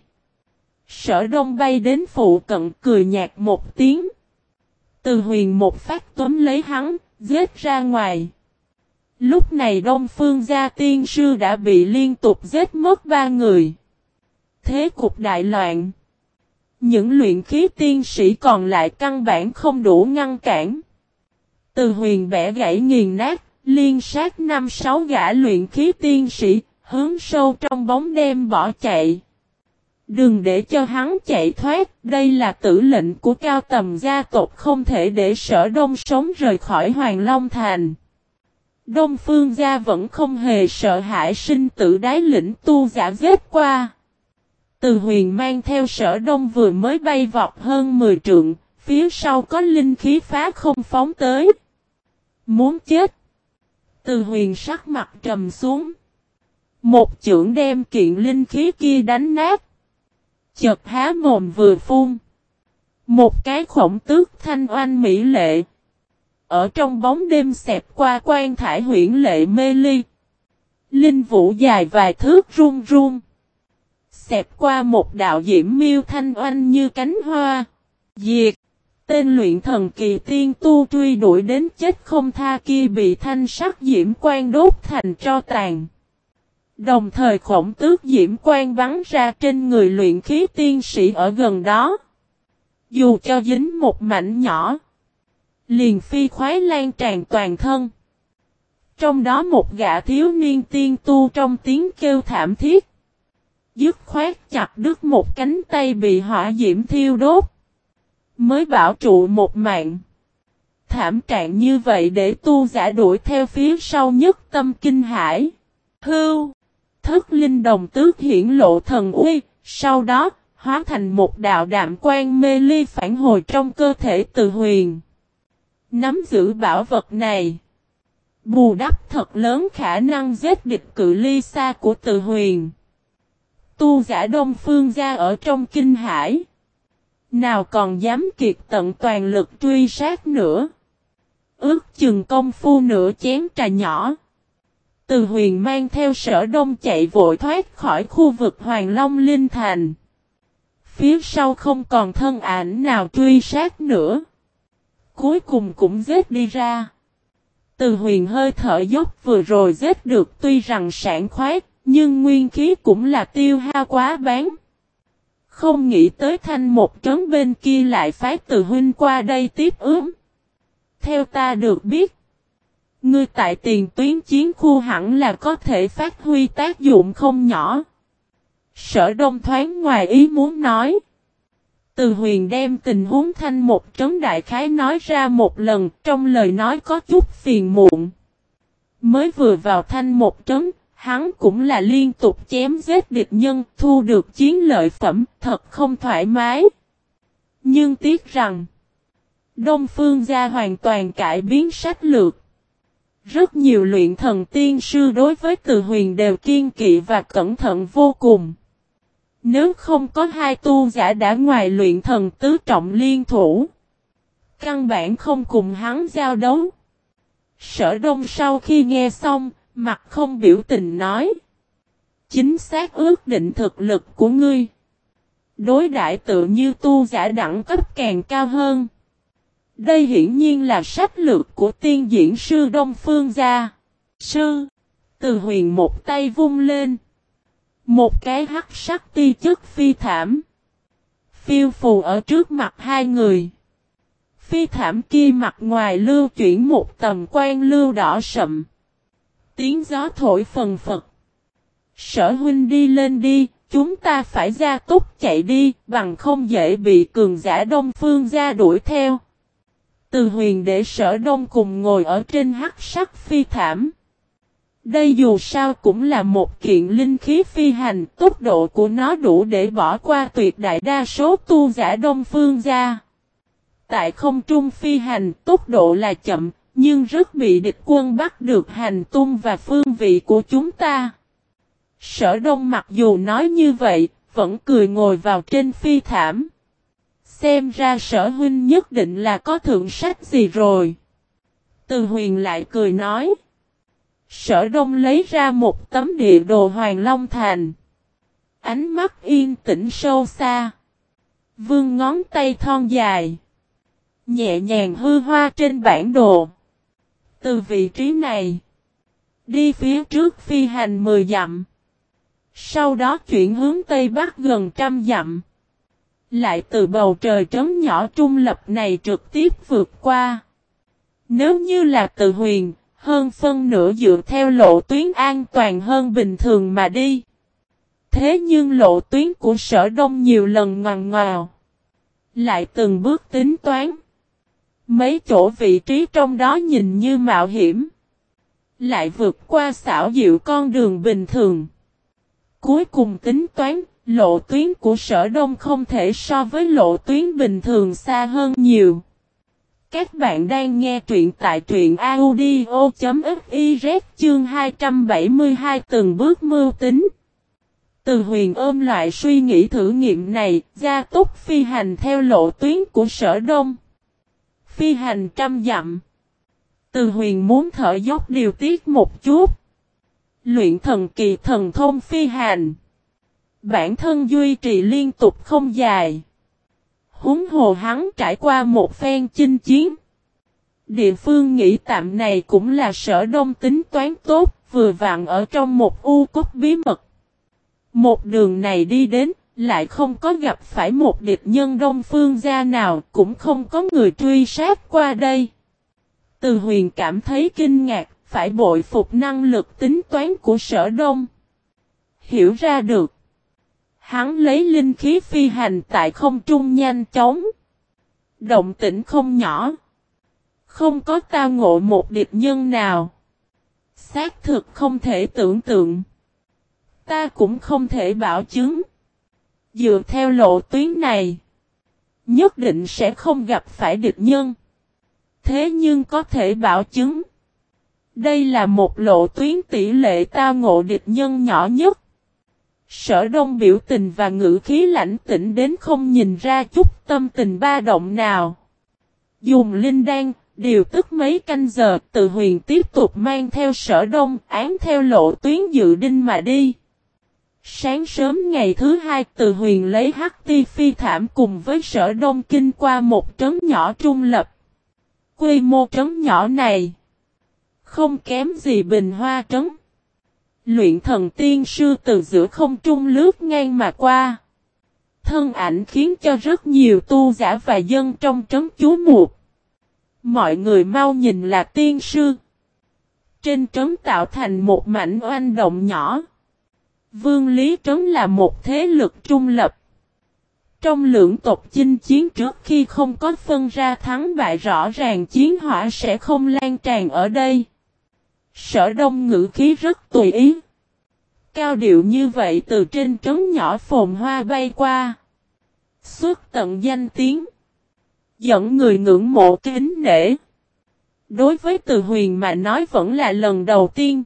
Sở Đông bay đến phụ cận cười nhạt một tiếng. Từ Huyền một phát túm lấy hắn, giết ra ngoài. Lúc này Đông Phương gia tiên sư đã bị liên tục giết mất ba người. Thế cục đại loạn. Những luyện khí tiên sĩ còn lại căn bản không đủ ngăn cản. Từ Huyền bẻ gãy nghiền nát, liên sát năm sáu gã luyện khí tiên sĩ, hướng sâu trong bóng đêm bỏ chạy. Đừng để cho hắn chạy thoát, đây là tử lệnh của cao tầm gia tộc, không thể để Sở Đông sống rời khỏi Hoàng Long Thành. Đông Phương gia vẫn không hề sợ hãi sinh tử đái lĩnh tu giả giết qua. Từ Huyền mang theo Sở Đông vừa mới bay vọt hơn mười trượng, phía sau có linh khí phá không phóng tới. Muốn chết. Từ Huyền sắc mặt trầm xuống. Một chưởng đem kiện linh khí kia đánh nát. Chợt há mồm vừa phun. Một cái khổng tước thanh oanh mỹ lệ. Ở trong bóng đêm xẹp qua quan thải huyễn lệ mê ly. Linh vũ dài vài thước run run. Xẹp qua một đạo diễm miêu thanh oanh như cánh hoa. Diệt. Tên luyện thần kỳ tiên tu truy đuổi đến chết không tha kia bị thanh sắc diễm quang đốt thành tro tàn. Đồng thời khổng tước diễm quang bắn ra trên người luyện khí tiên sĩ ở gần đó. Dù cho dính một mảnh nhỏ, liền phi khoái lan tràn toàn thân. Trong đó một gã thiếu niên tiên tu trong tiếng kêu thảm thiết. Dứt khoát chặt đứt một cánh tay bị hỏa diễm thiêu đốt. Mới bảo trụ một mạng. Thảm trạng như vậy để tu giả đuổi theo phía sau nhất tâm kinh hải. Hưu. Thất linh đồng tước hiển lộ thần uy. Sau đó hóa thành một đạo đạm quang mê ly phản hồi trong cơ thể Từ Huyền. Nắm giữ bảo vật này. Bù đắp thật lớn khả năng giết địch cự ly xa của Từ Huyền. Tu giả Đông Phương gia ở trong kinh hải. Nào còn dám kiệt tận toàn lực truy sát nữa. Ước chừng công phu nửa chén trà nhỏ. Từ Huyền mang theo Sở Đông chạy vội thoát khỏi khu vực Hoàng Long Linh Thành. Phía sau không còn thân ảnh nào truy sát nữa. Cuối cùng cũng giết đi ra. Từ Huyền hơi thở dốc vừa rồi giết được tuy rằng sảng khoái, nhưng nguyên khí cũng là tiêu hao quá bán. Không nghĩ tới thanh một trấn bên kia lại phái Từ huynh qua đây tiếp ứng. Theo ta được biết, ngươi tại tiền tuyến chiến khu hẳn là có thể phát huy tác dụng không nhỏ. Sở Đông thoáng ngoài ý muốn nói. Từ Huyền đem tình huống thanh một trấn đại khái nói ra một lần, trong lời nói có chút phiền muộn. Mới vừa vào thanh một trấn, hắn cũng là liên tục chém giết địch nhân, thu được chiến lợi phẩm, thật không thoải mái. Nhưng tiếc rằng, Đông Phương gia hoàn toàn cải biến sách lược. Rất nhiều luyện thần tiên sư đối với Từ Huyền đều kiên kỵ và cẩn thận vô cùng. Nếu không có hai tu giả đã ngoài luyện thần tứ trọng liên thủ, căn bản không cùng hắn giao đấu. Sở Đông sau khi nghe xong, mặt không biểu tình nói. Chính xác ước định thực lực của ngươi. Đối đãi tự như tu giả đẳng cấp càng cao hơn. Đây hiển nhiên là sách lược của tiên diễn sư Đông Phương gia. Sư, Từ Huyền một tay vung lên. Một cái hắc sắc ti chất phi thảm. Phiêu phù ở trước mặt hai người. Phi thảm kia mặt ngoài lưu chuyển một tầm quan lưu đỏ sậm. Tiếng gió thổi phần phật. Sở huynh đi lên đi, chúng ta phải ra tốc chạy đi, bằng không dễ bị cường giả Đông Phương gia đuổi theo. Từ Huyền để Sở Đông cùng ngồi ở trên hắc sắc phi thảm. Đây dù sao cũng là một kiện linh khí phi hành, tốc độ của nó đủ để bỏ qua tuyệt đại đa số tu giả Đông Phương gia. Tại không trung phi hành, tốc độ là chậm, nhưng rất bị địch quân bắt được hành tung và phương vị của chúng ta. Sở Đông mặc dù nói như vậy, vẫn cười ngồi vào trên phi thảm. Xem ra Sở huynh nhất định là có thượng sách gì rồi. Từ Huyền lại cười nói. Sở Đông lấy ra một tấm địa đồ Hoàng Long Thành. Ánh mắt yên tĩnh sâu xa. Vương ngón tay thon dài. Nhẹ nhàng hư hoa trên bản đồ. Từ vị trí này. Đi phía trước phi hành mười dặm. Sau đó chuyển hướng Tây Bắc gần trăm dặm. Lại từ bầu trời trấn nhỏ trung lập này trực tiếp vượt qua. Nếu như là Từ Huyền, hơn phân nửa dựa theo lộ tuyến an toàn hơn bình thường mà đi. Thế nhưng lộ tuyến của Sở Đông nhiều lần ngoằn ngoèo. Lại từng bước tính toán. Mấy chỗ vị trí trong đó nhìn như mạo hiểm. Lại vượt qua xảo diệu con đường bình thường. Cuối cùng tính toán, lộ tuyến của Sở Đông không thể so với lộ tuyến bình thường xa hơn nhiều. Các bạn đang nghe truyện tại truyện audio.fiz chương hai trăm bảy mươi hai từng bước mưu tính. Từ Huyền ôm loại suy nghĩ thử nghiệm này, gia tốc phi hành theo lộ tuyến của Sở Đông. Phi hành trăm dặm. Từ Huyền muốn thở dốc điều tiết một chút. Luyện thần kỳ thần thông phi hành. Bản thân duy trì liên tục không dài. Huống hồ hắn trải qua một phen chinh chiến. Địa phương nghỉ tạm này cũng là Sở Đông tính toán tốt, vừa vặn ở trong một u cốc bí mật. Một đường này đi đến, lại không có gặp phải một địch nhân Đông Phương gia nào, cũng không có người truy sát qua đây. Từ Huyền cảm thấy kinh ngạc, phải bội phục năng lực tính toán của Sở Đông. Hiểu ra được. Hắn lấy linh khí phi hành tại không trung nhanh chóng. Động tĩnh không nhỏ. Không có tao ngộ một địch nhân nào. Xác thực không thể tưởng tượng. Ta cũng không thể bảo chứng. Dựa theo lộ tuyến này. Nhất định sẽ không gặp phải địch nhân. Thế nhưng có thể bảo chứng. Đây là một lộ tuyến tỷ lệ tao ngộ địch nhân nhỏ nhất. Sở Đông biểu tình và ngữ khí lãnh tĩnh đến không nhìn ra chút tâm tình ba động nào. Dùng linh đan, điều tức mấy canh giờ, Từ Huyền tiếp tục mang theo Sở Đông, án theo lộ tuyến dự định mà đi. Sáng sớm ngày thứ hai, Từ Huyền lấy hắc ti phi thảm cùng với Sở Đông kinh qua một trấn nhỏ trung lập. Quy mô trấn nhỏ này không kém gì Bình Hoa trấn. Luyện thần tiên sư từ giữa không trung lướt ngang mà qua. Thân ảnh khiến cho rất nhiều tu giả và dân trong trấn chú mục. Mọi người mau nhìn là tiên sư. Trên trấn tạo thành một mảnh oanh động nhỏ. Vương Lý trấn là một thế lực trung lập. Trong lưỡng tộc chinh chiến trước khi không có phân ra thắng bại rõ ràng, chiến hỏa sẽ không lan tràn ở đây. Sở Đông ngữ khí rất tùy ý. Cao điệu như vậy từ trên trấn nhỏ phồn hoa bay qua. Xuất tận danh tiếng. Dẫn người ngưỡng mộ kính nể. Đối với Từ Huyền mà nói vẫn là lần đầu tiên.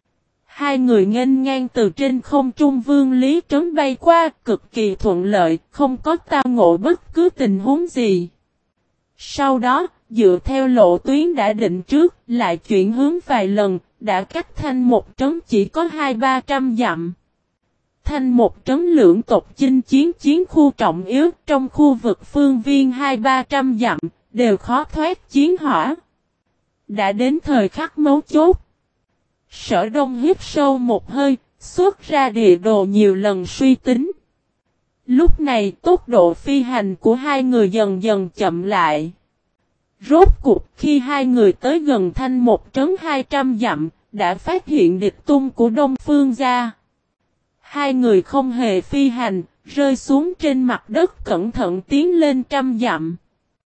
Hai người nghênh ngang từ trên không trung Vương Lý trấn bay qua, cực kỳ thuận lợi, không có tao ngộ bất cứ tình huống gì. Sau đó, dựa theo lộ tuyến đã định trước, lại chuyển hướng vài lần, đã cách Thanh một trấn chỉ có hai ba trăm dặm. Thanh một trấn lưỡng tộc chinh chiến chiến khu trọng yếu, trong khu vực phương viên hai ba trăm dặm, đều khó thoát chiến hỏa. Đã đến thời khắc mấu chốt. Sở Đông hít sâu một hơi, xuất ra địa đồ nhiều lần suy tính. Lúc này tốc độ phi hành của hai người dần dần chậm lại. Rốt cuộc khi hai người tới gần Thanh một trấn hai trăm dặm, đã phát hiện địch tung của Đông Phương gia. Hai người không hề phi hành, rơi xuống trên mặt đất cẩn thận tiến lên trăm dặm.